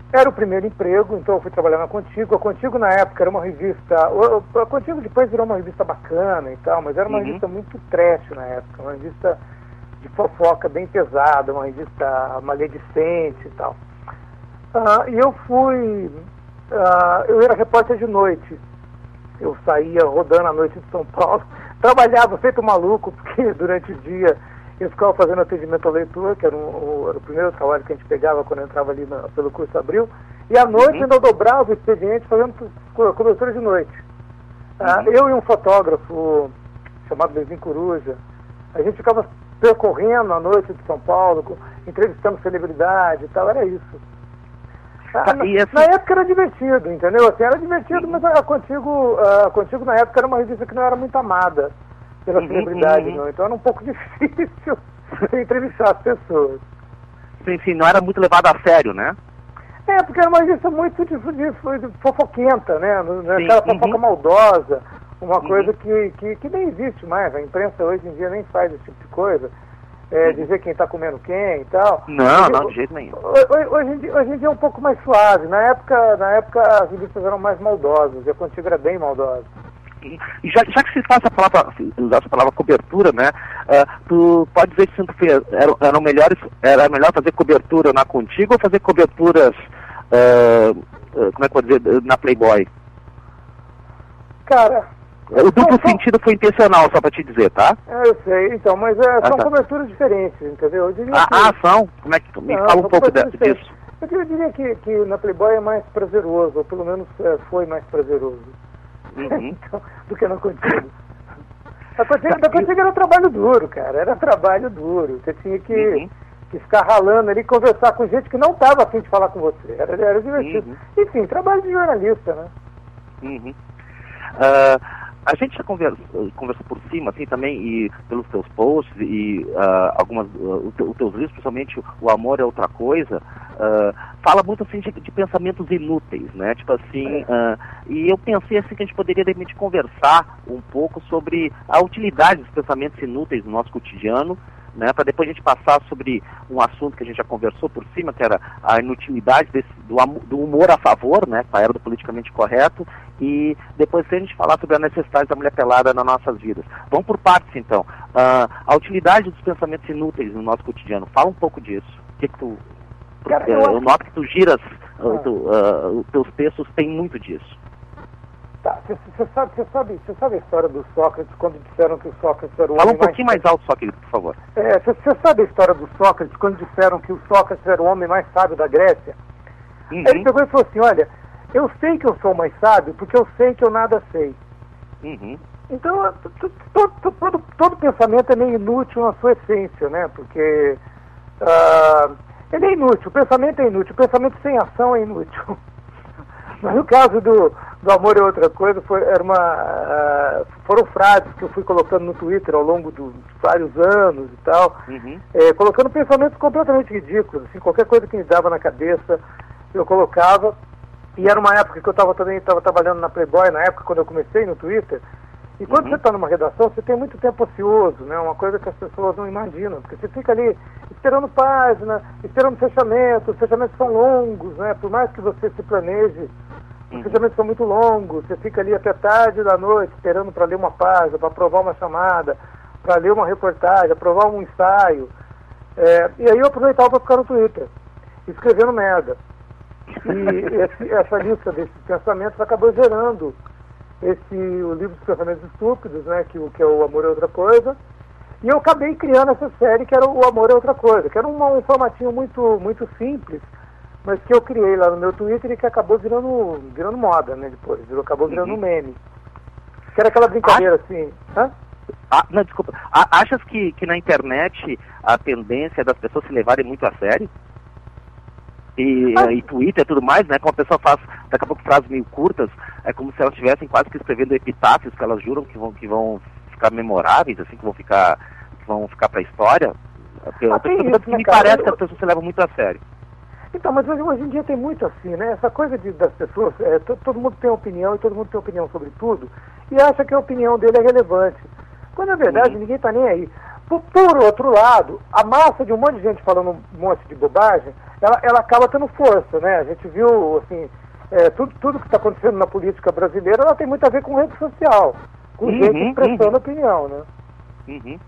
Era o primeiro emprego, então eu fui trabalhar na Contigo. A Contigo na época era uma revista, o- a Contigo depois virou uma revista bacana e tal, mas era uma Uhum. revista muito trash na época, uma revista de fofoca bem pesada, uma revista maledicente e tal. Ah, e eu fui, ah, eu era repórter de noite, eu saía rodando a noite de São Paulo, trabalhava feito maluco, porque durante o dia eu ficava fazendo atendimento ao leitor, que era, um, o, era o primeiro trabalho que a gente pegava quando eu entrava ali na, pelo curso Abril, e à noite Uhum. ainda eu dobrava o expediente fazendo co- cobertura de noite. Ah, Uhum. eu e um fotógrafo chamado Bezinho Coruja, a gente ficava percorrendo a noite de São Paulo, co- entrevistando celebridade e tal, era isso. Ah, Tá, na, e assim- na época era divertido, entendeu? Assim, era divertido, mas a Contigo, a Contigo na época era uma revista que não era muito amada pela Uhum, celebridade, uhum. não. Então era um pouco difícil entrevistar as pessoas. Sim, sim, não era muito levado a sério, né? É, porque era uma revista muito de, de, de fofoquenta, né? Não- não é Sim, Aquela fofoca uhum. maldosa, uma Uhum. coisa que, que, que nem existe mais. A imprensa hoje em dia nem faz esse tipo de coisa. É, dizer quem está comendo quem e tal. Não, Hoje- não, de jeito nenhum. Hoje, hoje, em dia, hoje em dia é um pouco mais suave. Na época, na época as revistas eram mais maldosas, e a Contigo era bem maldosa. E já, já que se faz a palavra, se usar essa palavra cobertura, né? ah, tu pode dizer que sempre fez, era, eram melhores, era melhor fazer cobertura na Contigo ou fazer coberturas, ah, ah, como é que eu vou dizer, na Playboy? Cara, O duplo Não, não. sentido foi intencional, só pra te dizer, tá? é, eu sei, então, mas é, Ah, são tá. coberturas diferentes, entendeu? Eu diria Ah, que... ah, são? Como é que me Não, fala um são pouco de- coberturas diferentes. disso? Eu diria- eu diria que, que na Playboy é mais prazeroso, ou pelo menos é, foi mais prazeroso. Uhum. Então, do que na Contigo. A Contigo, da Contigo era trabalho duro, cara, era trabalho duro. Você tinha que, Uhum. que ficar ralando ali, conversar com gente que não estava afim de falar com você. Era, era divertido. Uhum. Enfim, trabalho de jornalista, né? Uhum. Ah, a gente já conversa, conversa por cima, assim, também, e pelos teus posts e ah, algumas, ah, o teu- os teus livros, principalmente O Amor é Outra Coisa, ah, fala muito, assim, de, de pensamentos inúteis, né? Tipo assim, ah, e eu pensei, assim, que a gente poderia, de repente, conversar um pouco sobre a utilidade dos pensamentos inúteis no nosso cotidiano, né, para depois a gente passar sobre um assunto que a gente já conversou por cima, que era a inutilidade desse, do, amo- do humor a favor, né, com a era do politicamente correto, e depois a gente falar sobre a necessidade da mulher pelada nas nossas vidas. Vamos por partes, então. Ah, a utilidade dos pensamentos inúteis no nosso cotidiano. Fala um pouco disso. O que que tu... Cara, porque eu eu acho- noto que tu giras, ah, Ah. tu, ah, os teus textos têm muito disso. Tá, você sabe, cê sabe, cê sabe a história do Sócrates, quando disseram que o Sócrates era o Fala um homem mais... pouquinho mais alto só, querido, por favor. É, você sabe a história do Sócrates, quando disseram que o Sócrates era o homem mais sábio da Grécia? Uhum. Ele pegou e falou assim, olha, eu sei que eu sou o mais sábio porque eu sei que eu nada sei. Uhum. Então, é, t- t- todo, todo, todo, todo pensamento é meio inútil na sua essência, né? Porque ah, ele é inútil, o pensamento é inútil, o pensamento sem ação é inútil. Mas no caso do, do Amor é Outra Coisa, foi, era uma, ah, foram frases que eu fui colocando no Twitter ao longo do- de vários anos e tal, Uhum. é, colocando pensamentos completamente ridículos, assim, qualquer coisa que me dava na cabeça, eu colocava. E era uma época que eu estava também tava trabalhando na Playboy, na época quando eu comecei no Twitter. E quando Uhum. você está numa redação, você tem muito tempo ocioso, né? Uma coisa que as pessoas não imaginam, porque você fica ali esperando página, esperando fechamento, os fechamentos são longos, né? Por mais que você se planeje, os Uhum. fechamentos são muito longos, você fica ali até tarde da noite esperando para ler uma página, para aprovar uma chamada, para ler uma reportagem, aprovar um ensaio. É, e aí eu aproveitava para ficar no Twitter, escrevendo merda. E esse- essa lista desses pensamentos acabou gerando esse, o livro dos pensamentos estúpidos, né, que, o- que é o Amor é Outra Coisa. E eu acabei criando essa série que era o Amor é Outra Coisa, que era uma- um formatinho muito, muito simples, mas que eu criei lá no meu Twitter e que acabou virando, virando moda, né, depois. Virou- Acabou virando Uhum. um meme. Que era aquela brincadeira assim. Hã? Ah, não, desculpa. A- achas que, que na internet a tendência é das pessoas se levarem muito a sério? E, Ah. e Twitter e tudo mais, né? Como a pessoa faz, daqui a pouco, frases meio curtas, é como se elas estivessem quase que escrevendo epitáfios que elas juram que vão, que vão ficar memoráveis, assim, que vão ficar, que vão ficar pra história. Eu, Ah, tem eu, isso, que né, me cara? parece Eu- que as pessoas se levam muito a sério. Então, mas hoje, hoje em dia tem muito assim, né? Essa coisa de, das pessoas, é, to- todo mundo tem opinião e todo mundo tem opinião sobre tudo e acha que a opinião dele é relevante. Quando na verdade Uhum. ninguém está nem aí. Por, por outro lado, a massa de um monte de gente falando um monte de bobagem ela, ela acaba tendo força, né? A gente viu, assim, é, tudo, tudo que está acontecendo na política brasileira, ela tem muito a ver com rede social, com Uhum, gente expressando uhum. opinião, né? Uhum.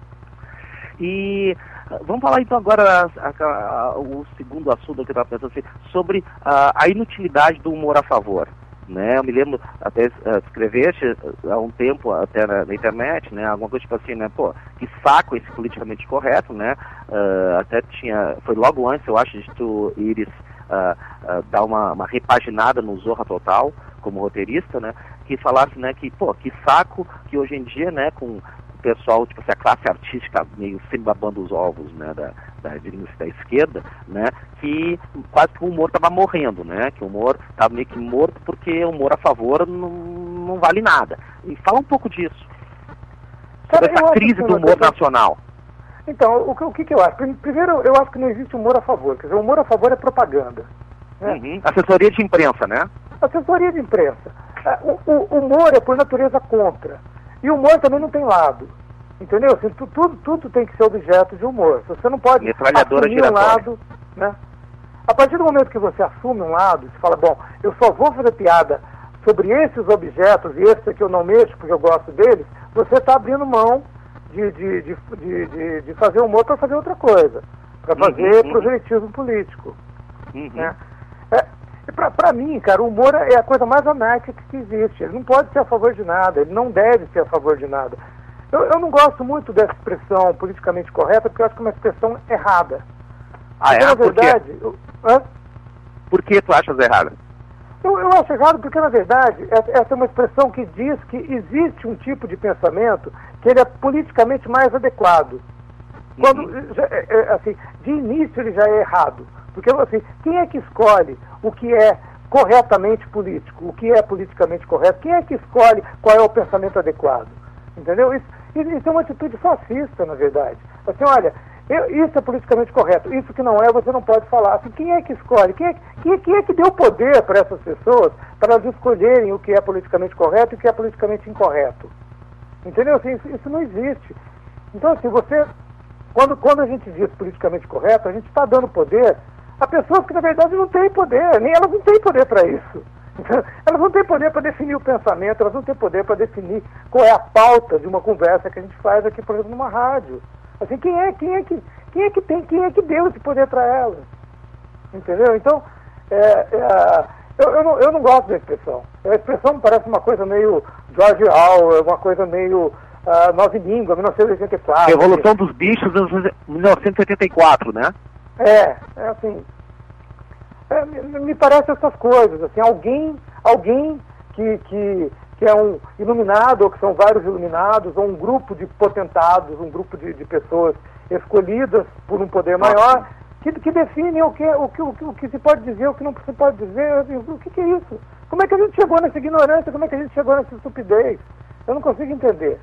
E ah, vamos falar então agora a- a- a- o segundo assunto que eu estava pensando assim, sobre ah, a inutilidade do humor a favor. Né? Eu me lembro, até uh, escreveste uh, há um tempo até na, na internet, né? Alguma coisa tipo assim, né? Pô, que saco esse politicamente correto, né? Uh, até tinha, foi logo antes, eu acho, de tu ires uh, uh, dar uma, uma repaginada no Zorra Total, como roteirista, né? Que falasse, né, que, pô, que saco que hoje em dia, né, com o pessoal, tipo assim, a classe artística meio sempre babando os ovos, né, da, da, digamos assim, da esquerda, né, que quase que o humor estava morrendo, né, que o humor estava meio que morto porque o humor a favor não, não vale nada. E fala um pouco disso, sobre Cara, eu essa acho crise que do você- humor nacional. Então, o, que- o que, que eu acho? Prim- Primeiro, eu acho que não existe humor a favor. Quer dizer, o humor a favor é propaganda. Né? Uhum. Assessoria de imprensa, né? Assessoria de imprensa. Ah, O, o humor é por natureza contra. E o humor também não tem lado. Entendeu? Assim, tu- tudo, tudo tem que ser objeto de humor. Você não pode Metralhadora assumir um giratória. lado, né? A partir do momento que você assume um lado, você fala, bom, eu só vou fazer piada sobre esses objetos e esse aqui eu não mexo porque eu gosto deles, você está abrindo mão de, de, de, de, de- de fazer humor para fazer outra coisa, para Uhum, fazer uhum. proselitismo político. Uhum. Né? É, e pra, pra mim, cara, o humor é a coisa mais anárquica que existe. Ele não pode ser a favor de nada, ele não deve ser a favor de nada. Eu, eu não gosto muito dessa expressão politicamente correta, porque eu acho que é uma expressão errada. Ah, Porque, é? na Por quê? verdade, eu, hã? Por que tu achas errado? Eu, eu acho errado porque, na verdade, essa essa é uma expressão que diz que existe um tipo de pensamento que ele é politicamente mais adequado. Quando, Uhum. já- é- é, assim, de início ele já é errado. Porque, assim, quem é que escolhe o que é corretamente político, o que é politicamente correto? Quem é que escolhe qual é o pensamento adequado? Entendeu? Isso, isso é uma atitude fascista, na verdade. Assim, olha, eu- isso é politicamente correto, isso que não é, você não pode falar. Assim, quem é que escolhe? Quem é, quem, quem é que deu poder para essas pessoas para elas escolherem o que é politicamente correto e o que é politicamente incorreto? Entendeu? Assim, isso, isso não existe. Então, assim, você, quando, quando a gente diz politicamente correto, a gente está dando poder a pessoas que, na verdade, não têm poder, nem elas não têm poder para isso. Então, elas não têm poder para definir o pensamento, elas não têm poder para definir qual é a pauta de uma conversa que a gente faz aqui, por exemplo, numa rádio. Assim, quem é, quem é que, quem é que tem, quem é que deu esse poder para elas? Entendeu? Então, é, é, eu, eu, não, eu não gosto da expressão. A expressão me parece uma coisa meio George Orwell, uma coisa meio uh, Nova Língua, mil novecentos e oitenta e quatro. Revolução dos Bichos de mil novecentos e oitenta e quatro, né? É, é assim, é, me, me parece essas coisas, assim, alguém, alguém que, que, que é um iluminado, ou que são vários iluminados, ou um grupo de potentados, um grupo de, de pessoas escolhidas por um poder maior, que, que definem o que, o, que, o, que, o que se pode dizer, o que não se pode dizer. Assim, o que, que é isso? Como é que a gente chegou nessa ignorância? Como é que a gente chegou nessa estupidez? Eu não consigo entender.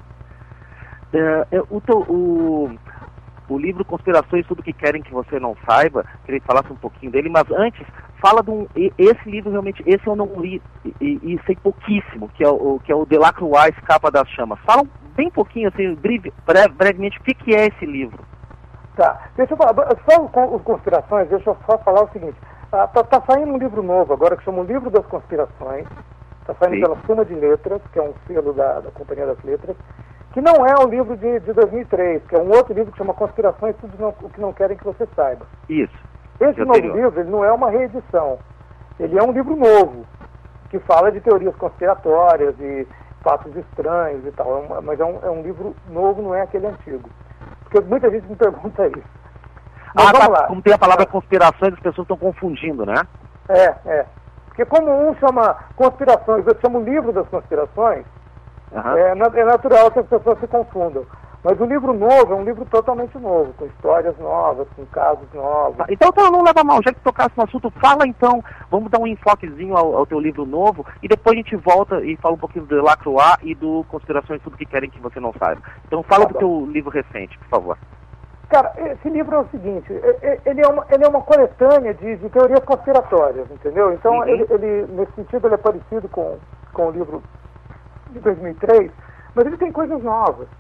É, é, o, teu, o, o livro Conspirações, Tudo Que Querem Que Você Não Saiba, queria que falasse um pouquinho dele, mas antes, fala de um... e- Esse livro, realmente, esse eu não li e, e- e sei pouquíssimo, que é o, que é o Delacroix, Escapa das Chamas. Fala um, bem pouquinho, assim, breve, breve, brevemente, o que, que é esse livro? Tá, deixa eu falar, só com os conspirações, deixa eu só falar o seguinte, ah, tá, tá saindo um livro novo agora que chama o Livro das Conspirações, tá saindo Sim. pela Suma de Letras, que é um selo da, da Companhia das Letras, que não é o livro de, de dois mil e três, que é um outro livro que chama Conspirações, Tudo não, o que não querem que você saiba. Isso. Esse Eu novo tenho. livro, ele não é uma reedição, ele é um livro novo, que fala de teorias conspiratórias e fatos estranhos e tal, é uma- mas é um, é um livro novo, não é aquele antigo. Porque muita gente me pergunta isso. Mas Ah, vamos tá, lá. como tem a palavra conspirações, as pessoas estão confundindo, né? É, é. Porque como um chama conspirações, eu chamo livro das conspirações, Aham. é, na- é natural que as pessoas se confundam. Mas o livro novo é um livro totalmente novo, com histórias novas, com casos novos. Tá, então, então não leva mal, já que tocasse no assunto, fala então, vamos dar um enfoquezinho ao, ao teu livro novo e depois a gente volta e fala um pouquinho do Delacroix e do Conspirações, Tudo Que Querem Que Você Não Saiba. Então fala Tá do bom. teu livro recente, por favor. Cara, esse livro é o seguinte, e- e- ele é uma, ele é uma coletânea de, de teorias conspiratórias, entendeu? Então, Uhum. ele, ele, nesse sentido, ele é parecido com, com o livro de dois mil e três, mas ele tem coisas novas.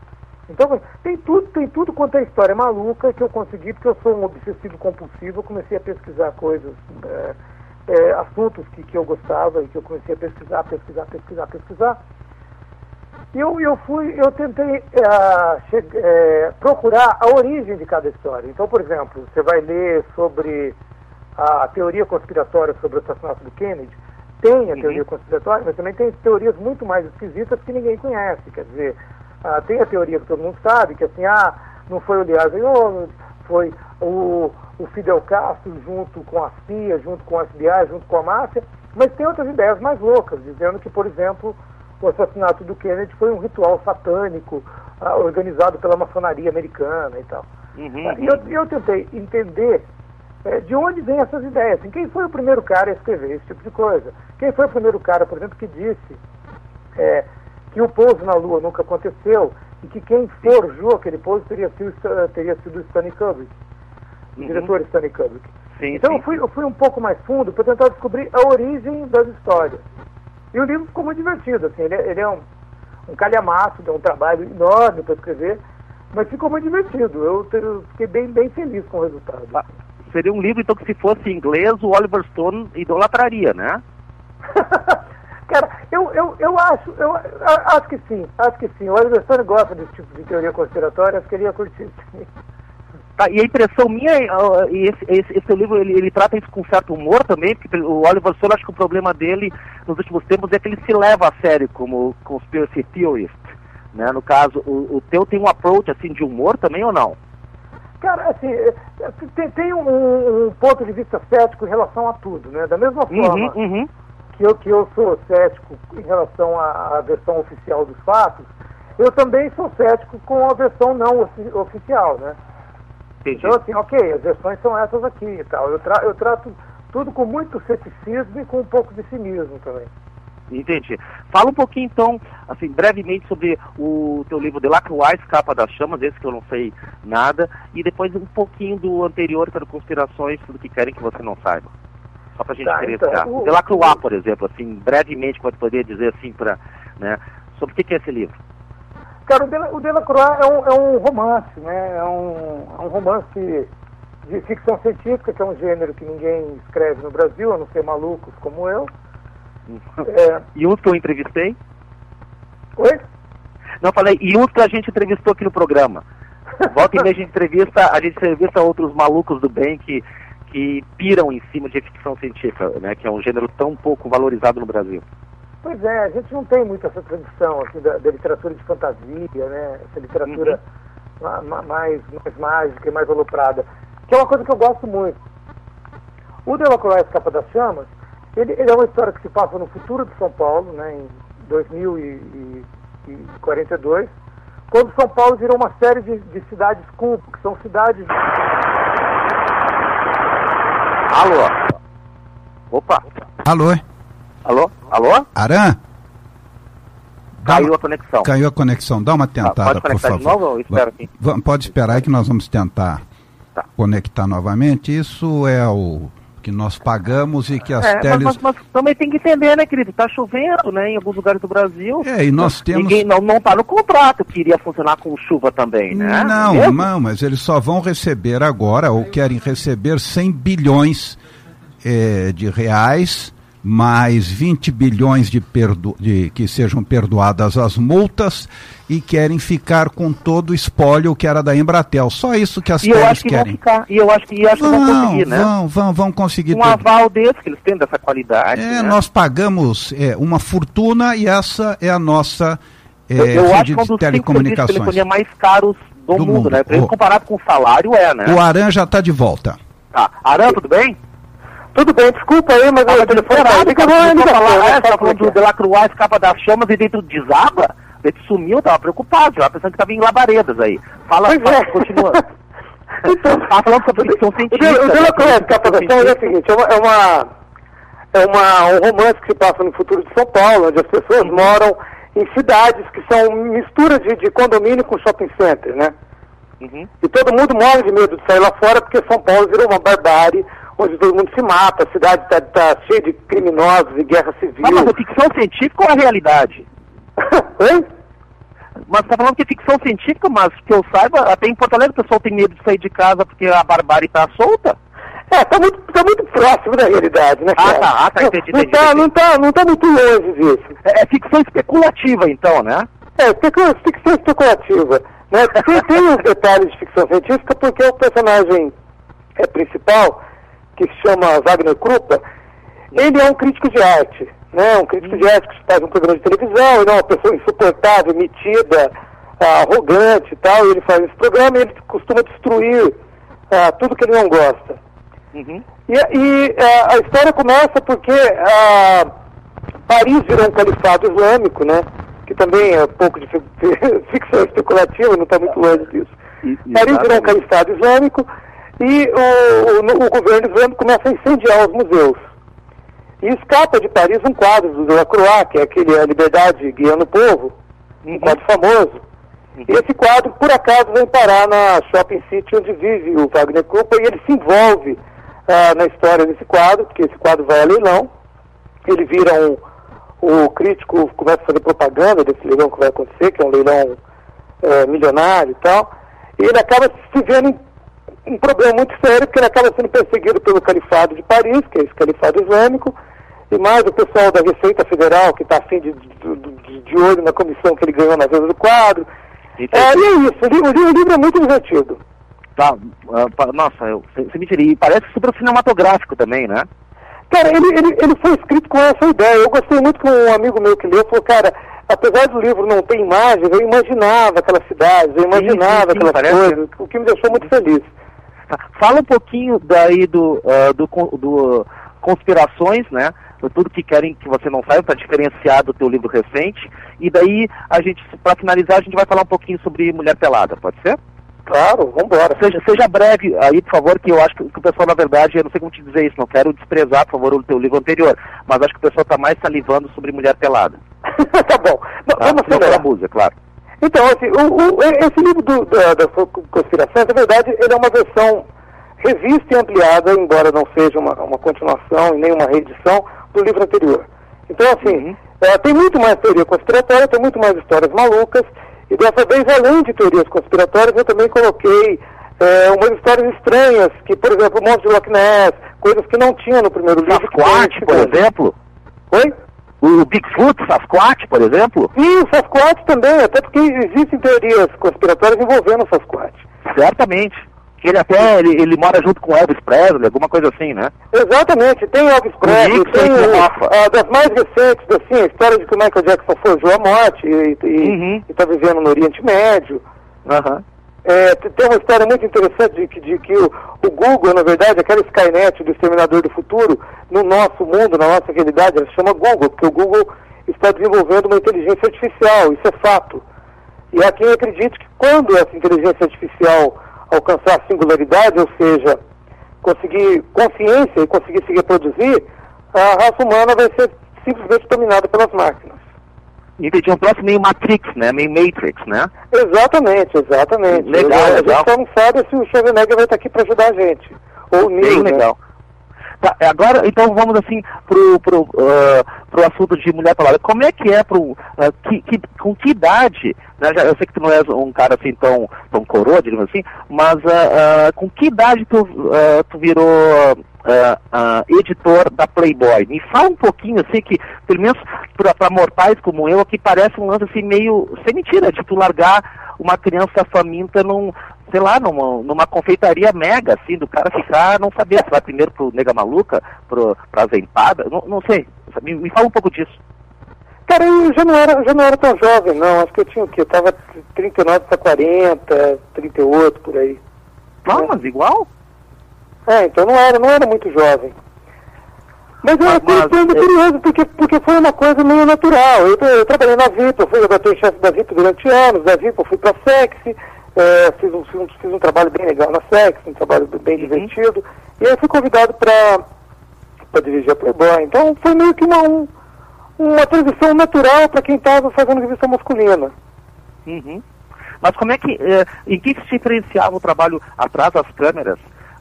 Então, tem tudo, tem tudo quanto é história maluca que eu consegui, porque eu sou um obsessivo compulsivo, eu comecei a pesquisar coisas, é, é, assuntos que, que eu gostava e que eu comecei a pesquisar, pesquisar, pesquisar, pesquisar. E eu, eu fui, eu tentei é, che- é, procurar a origem de cada história. Então, por exemplo, você vai ler sobre a teoria conspiratória sobre o assassinato do Kennedy, tem a Uhum. teoria conspiratória, mas também tem teorias muito mais esquisitas que ninguém conhece. Quer dizer, ah, tem a teoria que todo mundo sabe, que assim, ah, não foi o Lee Eisenhower, foi o, o Fidel Castro junto com a C I A, junto com o F B I, junto com a máfia, mas tem outras ideias mais loucas, dizendo que, por exemplo, o assassinato do Kennedy foi um ritual satânico ah, organizado pela maçonaria americana e tal. Uhum. Ah, E eu, eu tentei entender eh, de onde vêm essas ideias. Assim, quem foi o primeiro cara a escrever esse tipo de coisa? Quem foi o primeiro cara, por exemplo, que disse eh, que o pouso na Lua nunca aconteceu e que quem forjou aquele pouso teria sido, teria sido o Stanley Kubrick, o Uhum. diretor Stanley Kubrick. Sim, Então sim. eu fui, eu fui um pouco mais fundo para tentar descobrir a origem das histórias. E o livro ficou muito divertido, assim, ele, é- ele é um, um calhamaço, deu um trabalho enorme para escrever, mas ficou muito divertido. Eu, te- eu fiquei bem, bem feliz com o resultado. Ah, seria um livro, então, que se fosse em inglês, o Oliver Stone idolatraria, né? Cara, eu, eu, eu acho, eu, eu acho que sim, acho que sim. O Oliver Stone gosta desse tipo de teoria conspiratória, acho que ele ia curtir, sim. Tá, e a impressão minha, ah, e esse, esse, esse seu livro, ele, ele trata isso com certo humor também, porque o Oliver Stone, acho que o problema dele, nos últimos tempos, é que ele se leva a sério como conspiracy theorist, né? No caso, o, o teu tem um approach, assim, de humor também ou não? Cara, assim, é, é, tem, tem um, um ponto de vista cético em relação a tudo, né? Da mesma forma Uhum, uhum. que eu, que eu sou cético em relação à, à versão oficial dos fatos, eu também sou cético com a versão não ofi- oficial, né? Entendi. Então, assim, ok, as versões são essas aqui e tal. Eu, tra eu trato tudo com muito ceticismo e com um pouco de cinismo também. Entendi. Fala um pouquinho, então, assim, brevemente sobre o teu livro Delacroix, Capa das Chamas, esse que eu não sei nada, e depois um pouquinho do anterior, que era Conspirações, tudo que querem que você não saiba. Só pra gente Tá, diferenciar. então, o- Delacroix, por exemplo, assim, brevemente, pode poder dizer assim, pra, né, sobre o que que é esse livro? Cara, o, Dela, o Delacroix é um, é um romance, né? É um, é um romance de ficção científica, que é um gênero que ninguém escreve no Brasil, a não ser malucos como eu. É, E uns que eu entrevistei? oi? Não, eu falei, e uns que a gente entrevistou aqui no programa. Volta e meia a gente entrevista, a gente entrevista outros malucos do bem que, que piram em cima de ficção científica, né? Que é um gênero tão pouco valorizado no Brasil. Pois é, a gente não tem muito essa tradição assim, da, da literatura de fantasia, né? Essa literatura ma- ma- mais, mais mágica e mais aloprada, que é uma coisa que eu gosto muito. O Delacroix, Capa das Chamas, ele, ele é uma história que se passa no futuro de São Paulo, né, em dois mil e quarenta e dois, quando São Paulo virou uma série de, de cidades cupo, que são cidades... Alô? Opa! Alô? Alô? Alô? Aran? Dá Caiu uma- a conexão. Caiu a conexão. Dá uma tentada, pode por conectar favor. de novo ou espera Va- aqui? va- Pode esperar aí que nós vamos tentar Tá. conectar novamente. Isso é o que nós pagamos e que as É, mas, teles... mas, mas também tem que entender, né, querido? Tá chovendo, né, em alguns lugares do Brasil. É, e nós temos... Ninguém, não, não tá no contrato que iria funcionar com chuva também, né? Não, Mesmo? não, mas eles só vão receber agora, ou querem receber cem bilhões eh, de reais, mais vinte bilhões de, perdo de que sejam perdoadas as multas, e querem ficar com todo o espólio que era da Embratel. Só isso que as E eu teles acho que querem. vão ficar, e eu acho que, e acho que vão conseguir, né? vão, vão, vão conseguir Um tudo. aval desse que eles têm dessa qualidade. É, né? nós pagamos é, uma fortuna e essa é a nossa é, eu, eu acho rede que é um de dos cinco serviços de telecomunicações. telefonia mais caros do, Do mundo, mundo. né? Pra ele, O- comparado com o salário, é, né? O Aran já está de volta. Tá. Aran, tudo bem? Tudo bem, desculpa aí, mas o telefone tá Fica ligado, falar, é, né? você tá falando do Delacroix, Capa das Chamas, e dentro desaba, ele sumiu, tava preocupado, já pensando que tava em labaredas aí. Fala, Pois fala é. continua. Então, Tava falando sobre ficção O científica. Del- o né? Delacroix, Capa das Chamas, é o Científica. seguinte, é uma, é, uma, é uma- um romance que se passa no futuro de São Paulo, onde as pessoas moram em cidades que são misturas de, de condomínio com shopping center, né? Uhum. E todo mundo morre de medo de sair lá fora, porque São Paulo virou uma barbárie, onde todo mundo se mata, a cidade está tá cheia de criminosos e guerra civil. Ah, mas é ficção científica ou é realidade? Oi? mas você tá falando que é ficção científica, mas que eu saiba, até em Porto Alegre o pessoal tem medo de sair de casa porque a Barbárie tá solta. É, tá muito, tá muito próximo da realidade, né, Ah, cara? tá, ah, tá, entendi, não, entendi, tá, entendi. não, tá, não tá muito longe disso. É, é ficção especulativa, então, né? É, especu- ficção especulativa. Né? Tem, tem uns detalhes de ficção científica porque o personagem é, principal, que se chama Wagner Krupa, ele é um crítico de arte. Né? Um crítico de arte que faz um programa de televisão, ele é uma pessoa insuportável, metida, ah, arrogante e tal, e ele faz esse programa e ele costuma destruir ah, tudo que ele não gosta. Uhum. E, e ah, a história começa porque ah, Paris virou um califado islâmico, né? Que também é um pouco de fi- ficção especulativa, não está muito longe disso. I- Paris virou um exatamente. califado islâmico e o, o, o governo islâmico começa a incendiar os museus. E escapa de Paris um quadro do Delacroix, que é aquele A Liberdade Guiando o Povo, um quadro famoso. E esse quadro, por acaso, vem parar na Shopping City, onde vive o Wagner Krupa, e ele se envolve ah, na história desse quadro, porque esse quadro vai a leilão. Ele vira um... O crítico começa a fazer propaganda desse leilão que vai acontecer, que é um leilão eh, milionário e tal. E ele acaba se vendo em um problema muito sério, porque ele acaba sendo perseguido pelo Califado de Paris, que é esse Califado Islâmico, e mais o pessoal da Receita Federal, que está assim de, de, de, de olho na comissão que ele ganhou na venda do quadro. É, e é isso, o livro, o livro é muito divertido. Tá, ah, pa- nossa, eu, você me diria, e parece super cinematográfico também, né? Cara, ele, ele, ele foi escrito com essa ideia. Eu gostei muito que um amigo meu que leu falou, cara, apesar do livro não ter imagens, eu imaginava aquelas cidades, eu imaginava sim, sim, aquelas parece- coisas, o que me deixou muito feliz. Fala um pouquinho daí do, ah, do, con- do conspirações, né? Tudo que querem que você não saiba para diferenciar do teu livro recente. E daí a gente, para finalizar, a gente vai falar um pouquinho sobre Mulher Pelada, pode ser? Claro, vambora. Seja, seja breve aí, por favor, que eu acho que, que o pessoal, na verdade, eu não sei como te dizer isso, não quero desprezar, por favor, o teu livro anterior, mas acho que o pessoal está mais salivando sobre Mulher Pelada. Tá bom. Não, Tá? vamos Não acelerar. pela música, claro. Então, assim, o, o- esse livro do, da, da conspiração, na verdade, ele é uma versão revista e ampliada, embora não seja uma, uma continuação e nem uma reedição do livro anterior. Então, assim, Uhum. eh, tem muito mais teoria conspiratória, tem muito mais histórias malucas, e dessa vez, além de teorias conspiratórias, eu também coloquei eh, umas histórias estranhas, que, por exemplo, o monstro de Loch Ness, coisas que não tinha no primeiro livro. que tem Sasquatch, no por segundo. exemplo? Oi? O Bigfoot, Sasquatch, por exemplo? E o Sasquatch também, até porque existem teorias conspiratórias envolvendo o Sasquatch. Certamente. Que ele até, ele, ele mora junto com Elvis Presley, alguma coisa assim, né? Exatamente, tem Elvis Presley, Nixon tem e o, Rafa. ah, das mais recentes, assim, a história de que o Michael Jackson forjou a morte e Uhum. está vivendo no Oriente Médio. Aham. É, t- tem uma história muito interessante de que, de que o, o Google, na verdade, aquela Skynet do Exterminador do Futuro, no nosso mundo, na nossa realidade, ela se chama Google, porque o Google está desenvolvendo uma inteligência artificial, isso é fato. E há quem acredite que quando essa inteligência artificial alcançar a singularidade, ou seja, conseguir consciência e conseguir se reproduzir, a raça humana vai ser simplesmente dominada pelas máquinas. Entendi, um troço meio Matrix, né? Meio Matrix, né? Exatamente, exatamente. Legal, a legal. gente só não sabe se o Schwarzenegger vai estar aqui para ajudar a gente. Ou o Bem Neo, né? legal. Tá, agora, então vamos assim pro, pro, ah, pro assunto de Mulher Pelada. Como é que é pro, ah, que, que, com que idade, né, já, eu sei que tu não és um cara assim tão, tão coroa, digamos assim, mas ah, ah, com que idade tu, ah, tu virou ah, ah, editor da Playboy? Me fala um pouquinho assim, que pelo menos para mortais como eu, que parece um lance assim meio, sem mentira, de tu largar uma criança faminta num, sei lá, numa, numa confeitaria mega, assim, do cara ficar, não saber se vai primeiro pro Nega Maluca, pro, pra Zempada, não, não sei, me, me fala um pouco disso. Cara, eu já não era, já não era tão jovem, não. Acho que eu tinha o quê? Eu tava trinta e nove para quarenta, trinta e oito, por aí. Não, mas igual? É, então não era, não era muito jovem. Mas eu Mas- fiquei mas, sendo é- curioso, porque, porque foi uma coisa meio natural. Eu, eu trabalhei na V I P, eu fui redator-chefe da V I P durante anos, da V I P eu fui pra Sexy, é, fiz, um, fiz, um, fiz um trabalho bem legal na Sexy, um trabalho bem divertido, e aí fui convidado para dirigir a Playboy. Então foi meio que uma, um, uma transição natural para quem estava fazendo revista masculina. Uhum. Mas como é que, eh, em que se diferenciava o trabalho atrás das câmeras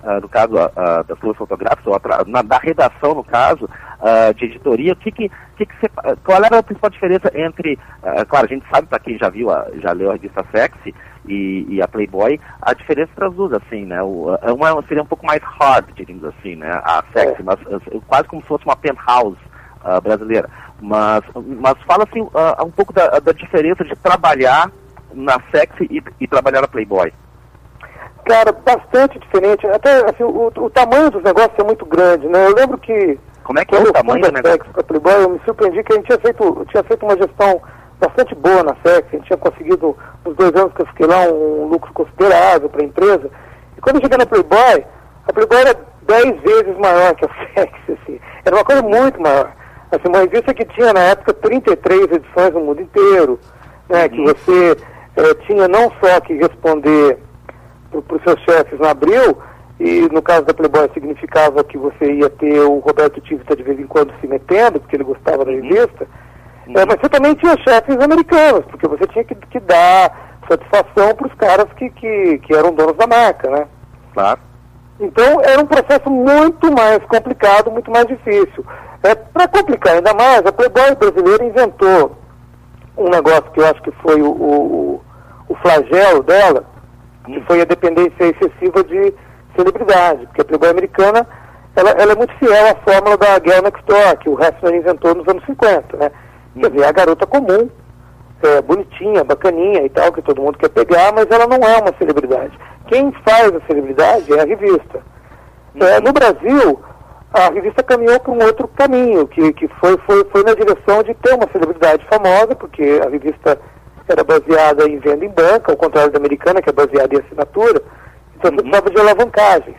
uh, no caso uh, uh, das suas fotográficas, ou atra- na, da redação, no caso, uh, de editoria, o que que, que, que você, qual era a principal diferença entre, uh, claro, a gente sabe, para quem já viu, a, já leu a revista Sexy e, e a Playboy, a diferença entre as duas, assim, né, o, uma seria um pouco mais hard, diríamos assim, né, a Sexy, É. mas uh, quase como se fosse uma penthouse uh, brasileira, mas, mas fala assim, uh, um pouco da, da diferença de trabalhar na Sexy e, e trabalhar na Playboy. Cara, bastante diferente. Até assim, o, o tamanho dos negócios é muito grande, né? Eu lembro que Como é que é quando o eu fui tamanho da do negócio? Sexy para Playboy, eu me surpreendi que a gente tinha feito, tinha feito uma gestão bastante boa na Sexy. A gente tinha conseguido, nos dois anos que eu fiquei lá, um lucro considerável para a empresa. E quando eu cheguei na Playboy, a Playboy era dez vezes maior que a Sexy, assim. Era uma coisa muito maior. Assim, uma revista que tinha, na época, trinta e três edições no mundo inteiro, né? Que você eh, tinha não só que responder para os seus chefes no abril, e no caso da Playboy significava que você ia ter o Roberto Tivita de vez em quando se metendo, porque ele gostava da revista, é, mas você também tinha chefes americanos, porque você tinha que, que dar satisfação para os caras que, que, que eram donos da marca, né? Claro. Então era um processo muito mais complicado, muito mais difícil. É, para complicar ainda mais, a Playboy brasileira inventou um negócio que eu acho que foi o, o, o flagelo dela, que foi a dependência excessiva de celebridade, porque a Playboy americana, ela, ela é muito fiel à fórmula da Girl Next Door, que o Hefner inventou nos anos cinquenta, né? Quer dizer, a garota comum, é, bonitinha, bacaninha e tal, que todo mundo quer pegar, mas ela não é uma celebridade. Quem faz a celebridade é a revista. É, no Brasil, a revista caminhou por um outro caminho, que, que foi, foi, foi na direção de ter uma celebridade famosa, porque a revista era baseada em venda em banca, ao contrário da americana, que é baseada em assinatura, então você precisava de alavancagens.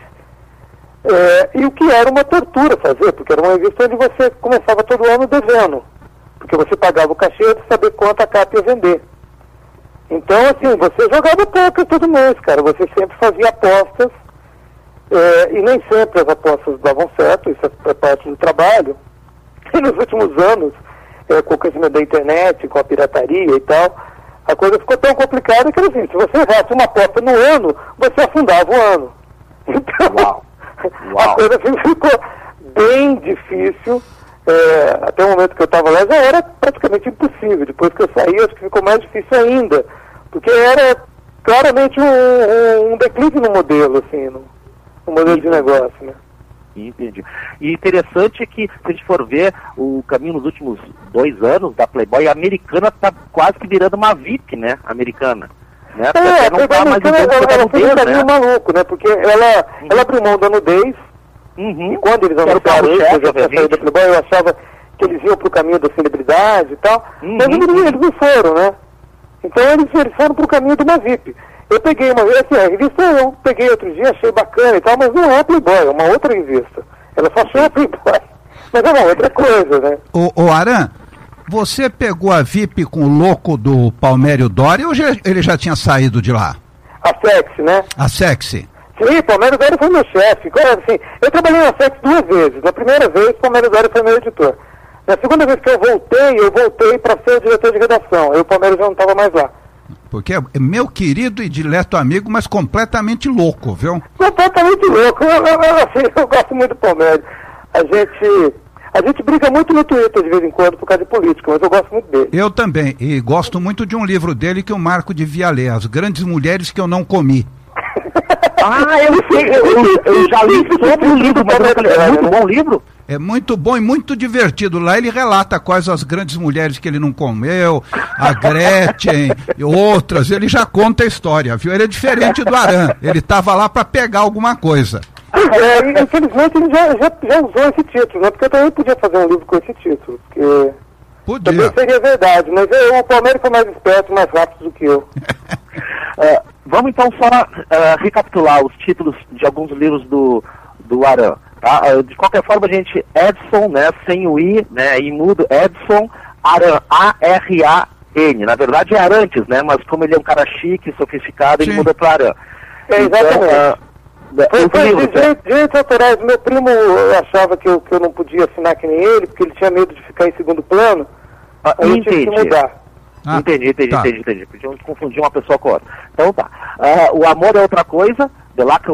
É, e o que era uma tortura fazer, porque era uma revista onde você começava todo ano devendo, porque você pagava o cachê de saber quanto a capa ia vender. Então, assim, você jogava poker todo mês, cara, você sempre fazia apostas, é, e nem sempre as apostas davam certo, isso é parte do trabalho. E nos últimos anos, é, com o crescimento da internet, com a pirataria e tal, a coisa ficou tão complicada que, assim, se você errasse uma aposta no ano, você afundava o ano. Então, Uau. a Uau. coisa assim, ficou bem difícil. É, até o momento que eu estava lá já era praticamente impossível. Depois que eu saí, acho que ficou mais difícil ainda. Porque era claramente um, um, um declínio no modelo, assim, no, no modelo de negócio, né? Entendi. E interessante é que, se a gente for ver o caminho nos últimos dois anos da Playboy, a americana está quase que virando uma V I P, né? Americana. Né? Porque É, até a não Playboy tá mais americana, usando ela, ela fez um nudez, caminho né? maluco, né? Porque ela, ela abriu mão da nudez, Uhum. e quando eles Era o anunciaram isso, carro-chefe, eu já tinha saído da obviamente. Playboy, eu achava que eles iam pro caminho da celebridade e tal, Uhum. mas eles, eles não foram, né? Então eles, eles foram pro caminho de uma V I P. Eu peguei uma vez, assim, a revista eu peguei outro dia, achei bacana e tal, mas não é a Playboy, é uma outra revista. Ela só chama Playboy, mas é uma outra coisa, né? Ô, ô Aran, você pegou a V I P com o louco do Palmério Doria ou já- ele já tinha saído de lá? A Sexy, né? A Sexy? Sim, Palmeiras Doria foi meu chefe. Claro, assim, eu trabalhei na Sexy duas vezes. Na primeira vez, Palmeiras Doria foi meu editor. Na segunda vez que eu voltei, eu voltei para ser o diretor de redação. Aí o Palmeiras já não estava mais lá. Porque é meu querido e dileto amigo, mas completamente louco, viu? Completamente louco. Eu, eu, eu, assim, eu gosto muito do Palmeiras. A gente, a gente briga muito no Twitter de vez em quando por causa de política, mas eu gosto muito dele. Eu também, e gosto muito de um livro dele que eu marco de Vialé, As Grandes Mulheres que Eu Não Comi. Ah, eu sei, eu, eu, eu já li sobre o livro, mas eu nunca li. É muito bom o livro? É muito bom e muito divertido. Lá ele relata quais as grandes mulheres que ele não comeu, a Gretchen e outras. Ele já conta a história, viu? Ele é diferente do Aran. Ele estava lá para pegar alguma coisa. É, e, infelizmente ele já, já, já usou esse título, né? Porque eu também podia fazer um livro com esse título, porque Podia. também seria verdade, mas eu, o Palmeiras foi mais esperto, mais rápido do que eu. Uh, vamos então só uh, recapitular os títulos de alguns livros do, do Aran. Tá? Uh, de qualquer forma, a gente, Edson, né, sem o I, né, e mudo, Edson Aran, A R A N. Na verdade é Arantes, né, mas como ele é um cara chique, sofisticado, ele Sim. muda para Aran. É, exatamente. Então, uh, Foi, os foi, livros, de direitos, direitos autorais. Meu primo eu achava que eu, que eu não podia assinar que nem ele, porque ele tinha medo de ficar em segundo plano. Ah, Aí eu tive que entendi. mudar. Ah, entendi, entendi, tá. entendi, entendi. Podíamos confundir uma pessoa com outra. Então tá. Uh, o Amor é Outra Coisa, The Lacroix,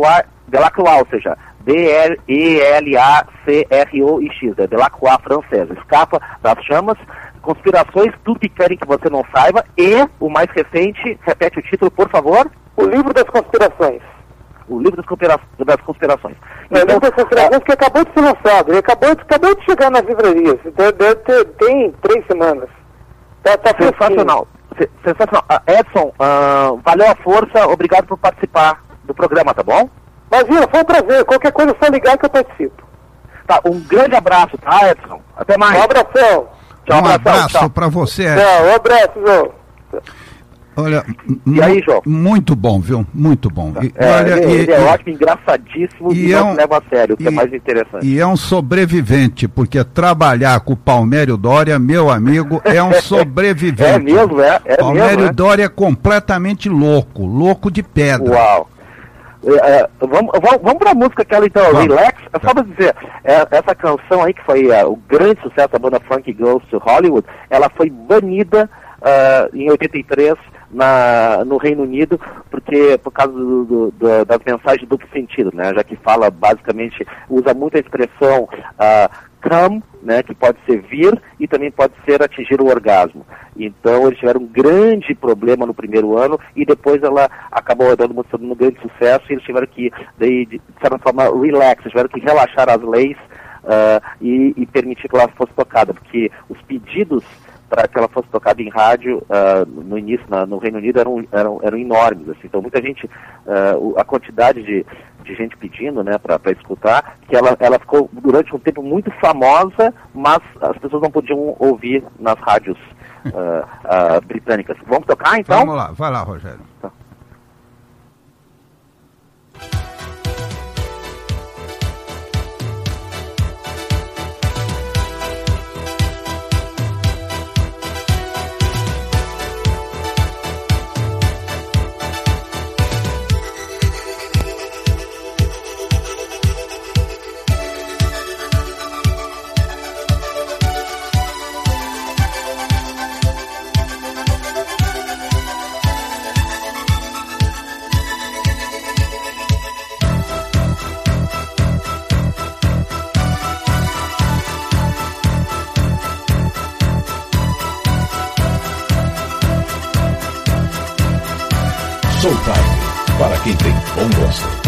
Delacroix, ou seja, D E L A C R O I X, é Delacroix francesa. Escapa das Chamas, Conspirações, Tudo que Querem que Você Não Saiba, e o mais recente, repete o título, por favor. O livro das conspirações. O livro das, conspira das conspirações. É, o livro das conspirações que acabou de ser lançado, ele acabou de, acabou de chegar nas livrarias, deve, deve ter, tem três semanas. Tá, tá sensacional. Se, sensacional. Uh, Edson, uh, valeu a força, obrigado por participar do programa, tá bom? Imagina, foi um prazer, qualquer coisa é só ligar que eu participo. Tá, um grande abraço, tá, Edson? Até mais. Um abração. Tchau, um abração, abraço tchau. para você. Tchau, um abraço, João. Olha, E aí, João? muito bom, viu? Muito bom. E, É, olha, ele, e, ele é e- ótimo, engraçadíssimo e, e é não um- se leva a sério, o que é e- mais interessante. e é um sobrevivente, porque trabalhar com o Palmério Dória, meu amigo, é um sobrevivente. É mesmo, é, é Palmério mesmo, é. Dória é completamente louco, louco de pedra. Uau. É, é, vamos vamos, vamos para a música aquela então, Vamos. Relax. É só pra dizer, é, essa canção aí que foi é, o grande sucesso da banda Funk Goes to Hollywood, ela foi banida ah, em oitenta e três na, no Reino Unido, porque por causa do, do, do, das mensagens de duplo sentido, né? Já que fala basicamente, usa muito a expressão ah, come, né, que pode ser vir e também pode ser atingir o orgasmo. Então eles tiveram um grande problema no primeiro ano e depois ela acabou dando um grande sucesso e eles tiveram que, daí, de certa forma, relax, eles tiveram que relaxar as leis ah, e, e permitir que ela fosse tocada, porque os pedidos para que ela fosse tocada em rádio ah, no início na, no Reino Unido eram, eram, eram enormes, assim. Então muita gente, ah, o- a quantidade de, de gente pedindo, né, para escutar, que ela, ela ficou durante um tempo muito famosa, mas as pessoas não podiam ouvir nas rádios ah, ah, britânicas. Vamos tocar então? Vamos lá, vai lá, Rogério. Showtime, para quem tem bom gosto.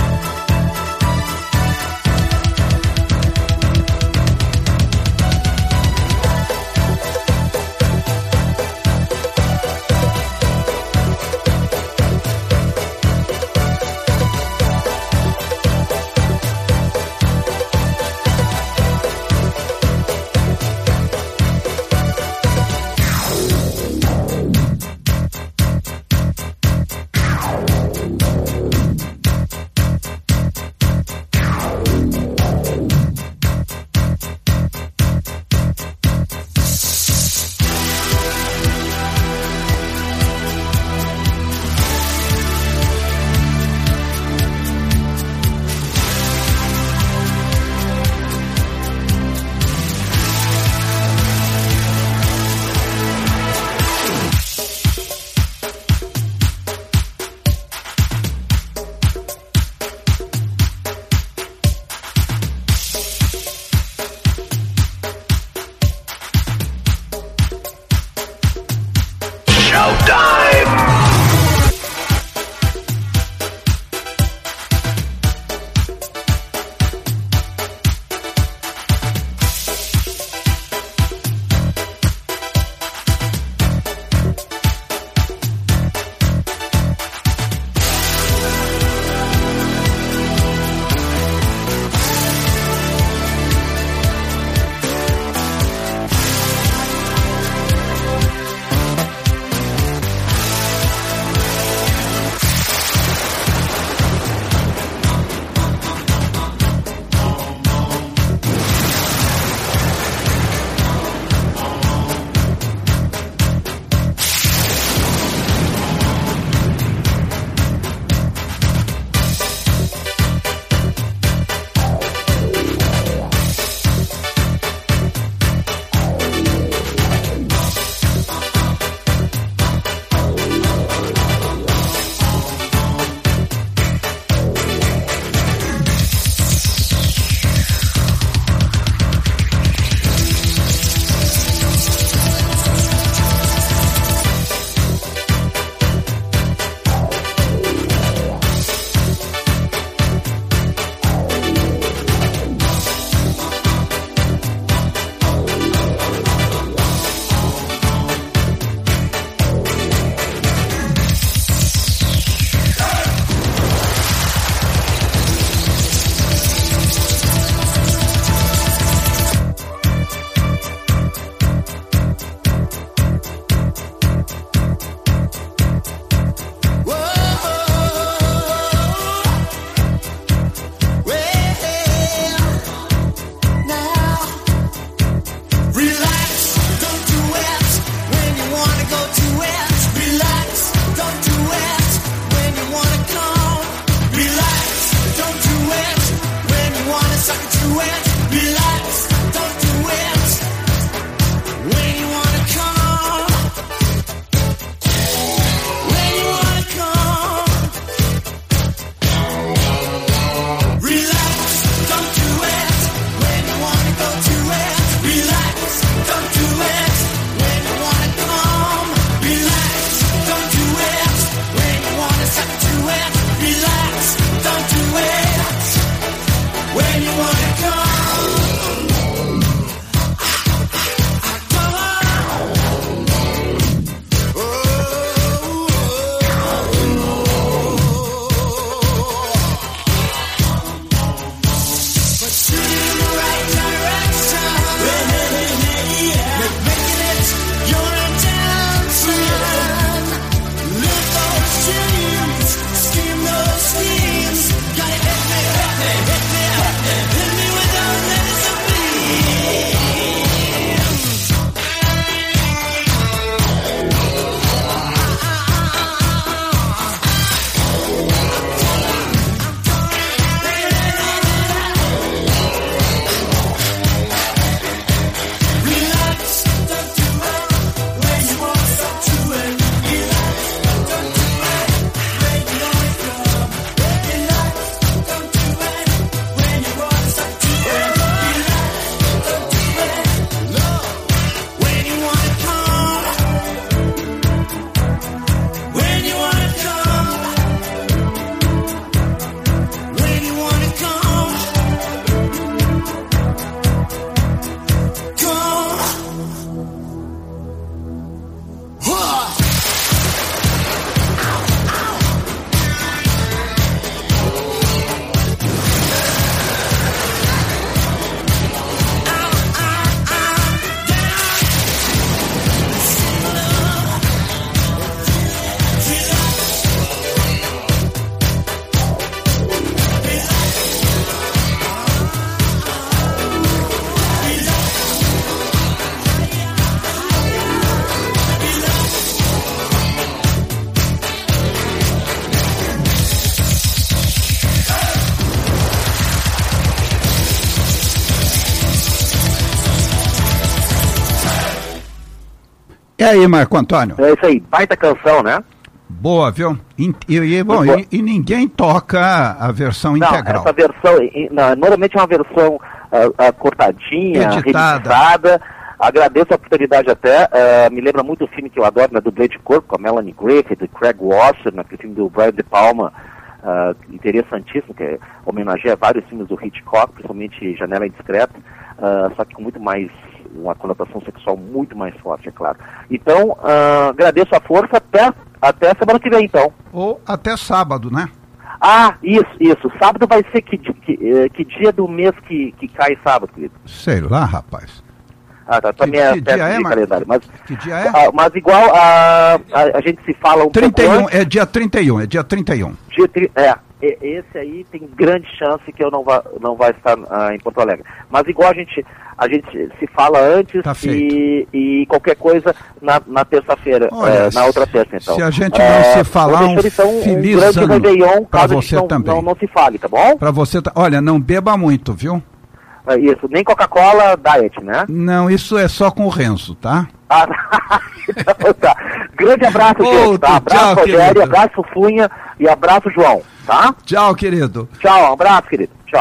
E aí, Marco Antônio? É isso aí, baita canção, né? Boa, viu? E, e, bom, Boa. e, e ninguém toca a versão Não, integral. essa versão, e- não, normalmente é uma versão ah, ah, cortadinha, Editada. remixada. Agradeço a oportunidade até. ah, me lembra muito o filme que eu adoro, né, do Blade Corp, com a Melanie Griffith, do Craig Wasser, naquele filme do Brian De Palma, ah, interessantíssimo, que homenageia vários filmes do Hitchcock, principalmente Janela Indiscreta, ah, só que com muito mais, uma conotação sexual muito mais forte, é claro. Então, ah, agradeço a força, até, até semana que vem, então. Ou até sábado, né? Ah, isso, isso. Sábado vai ser que, di- que, eh, que dia do mês que, que cai sábado, querido? Sei lá, rapaz. Ah, tá, tá Que- minha que peça dia é, de Marcos? calendário. Mas, Que dia é? ah, mas igual a, a, a gente se fala um trinta e um, pouco antes, é dia trinta e um, é dia trinta e um. dia tri- é, e- esse aí tem grande chance que eu não vá, não vai estar ah, em Porto Alegre. Mas igual a gente, a gente se fala antes Tá e, e qualquer coisa na, na terça-feira, Olha, eh, na outra terça, então. se a gente não Eh, se falar, vou deixar, um então, feliz um grande ano Réveillon, pra caso a você gente não, também. não, não se fale, tá bom? Pra você, tá- olha, não beba muito, viu? É isso, nem Coca-Cola Diet, né? Não, isso é só com o Renzo, tá? Ah, então tá. Grande abraço, Outro, gente, tá? Abraço, tchau, Rogério, querido. abraço, Funha e abraço, João, tá? Tchau, querido. Tchau, um abraço, querido. Tchau.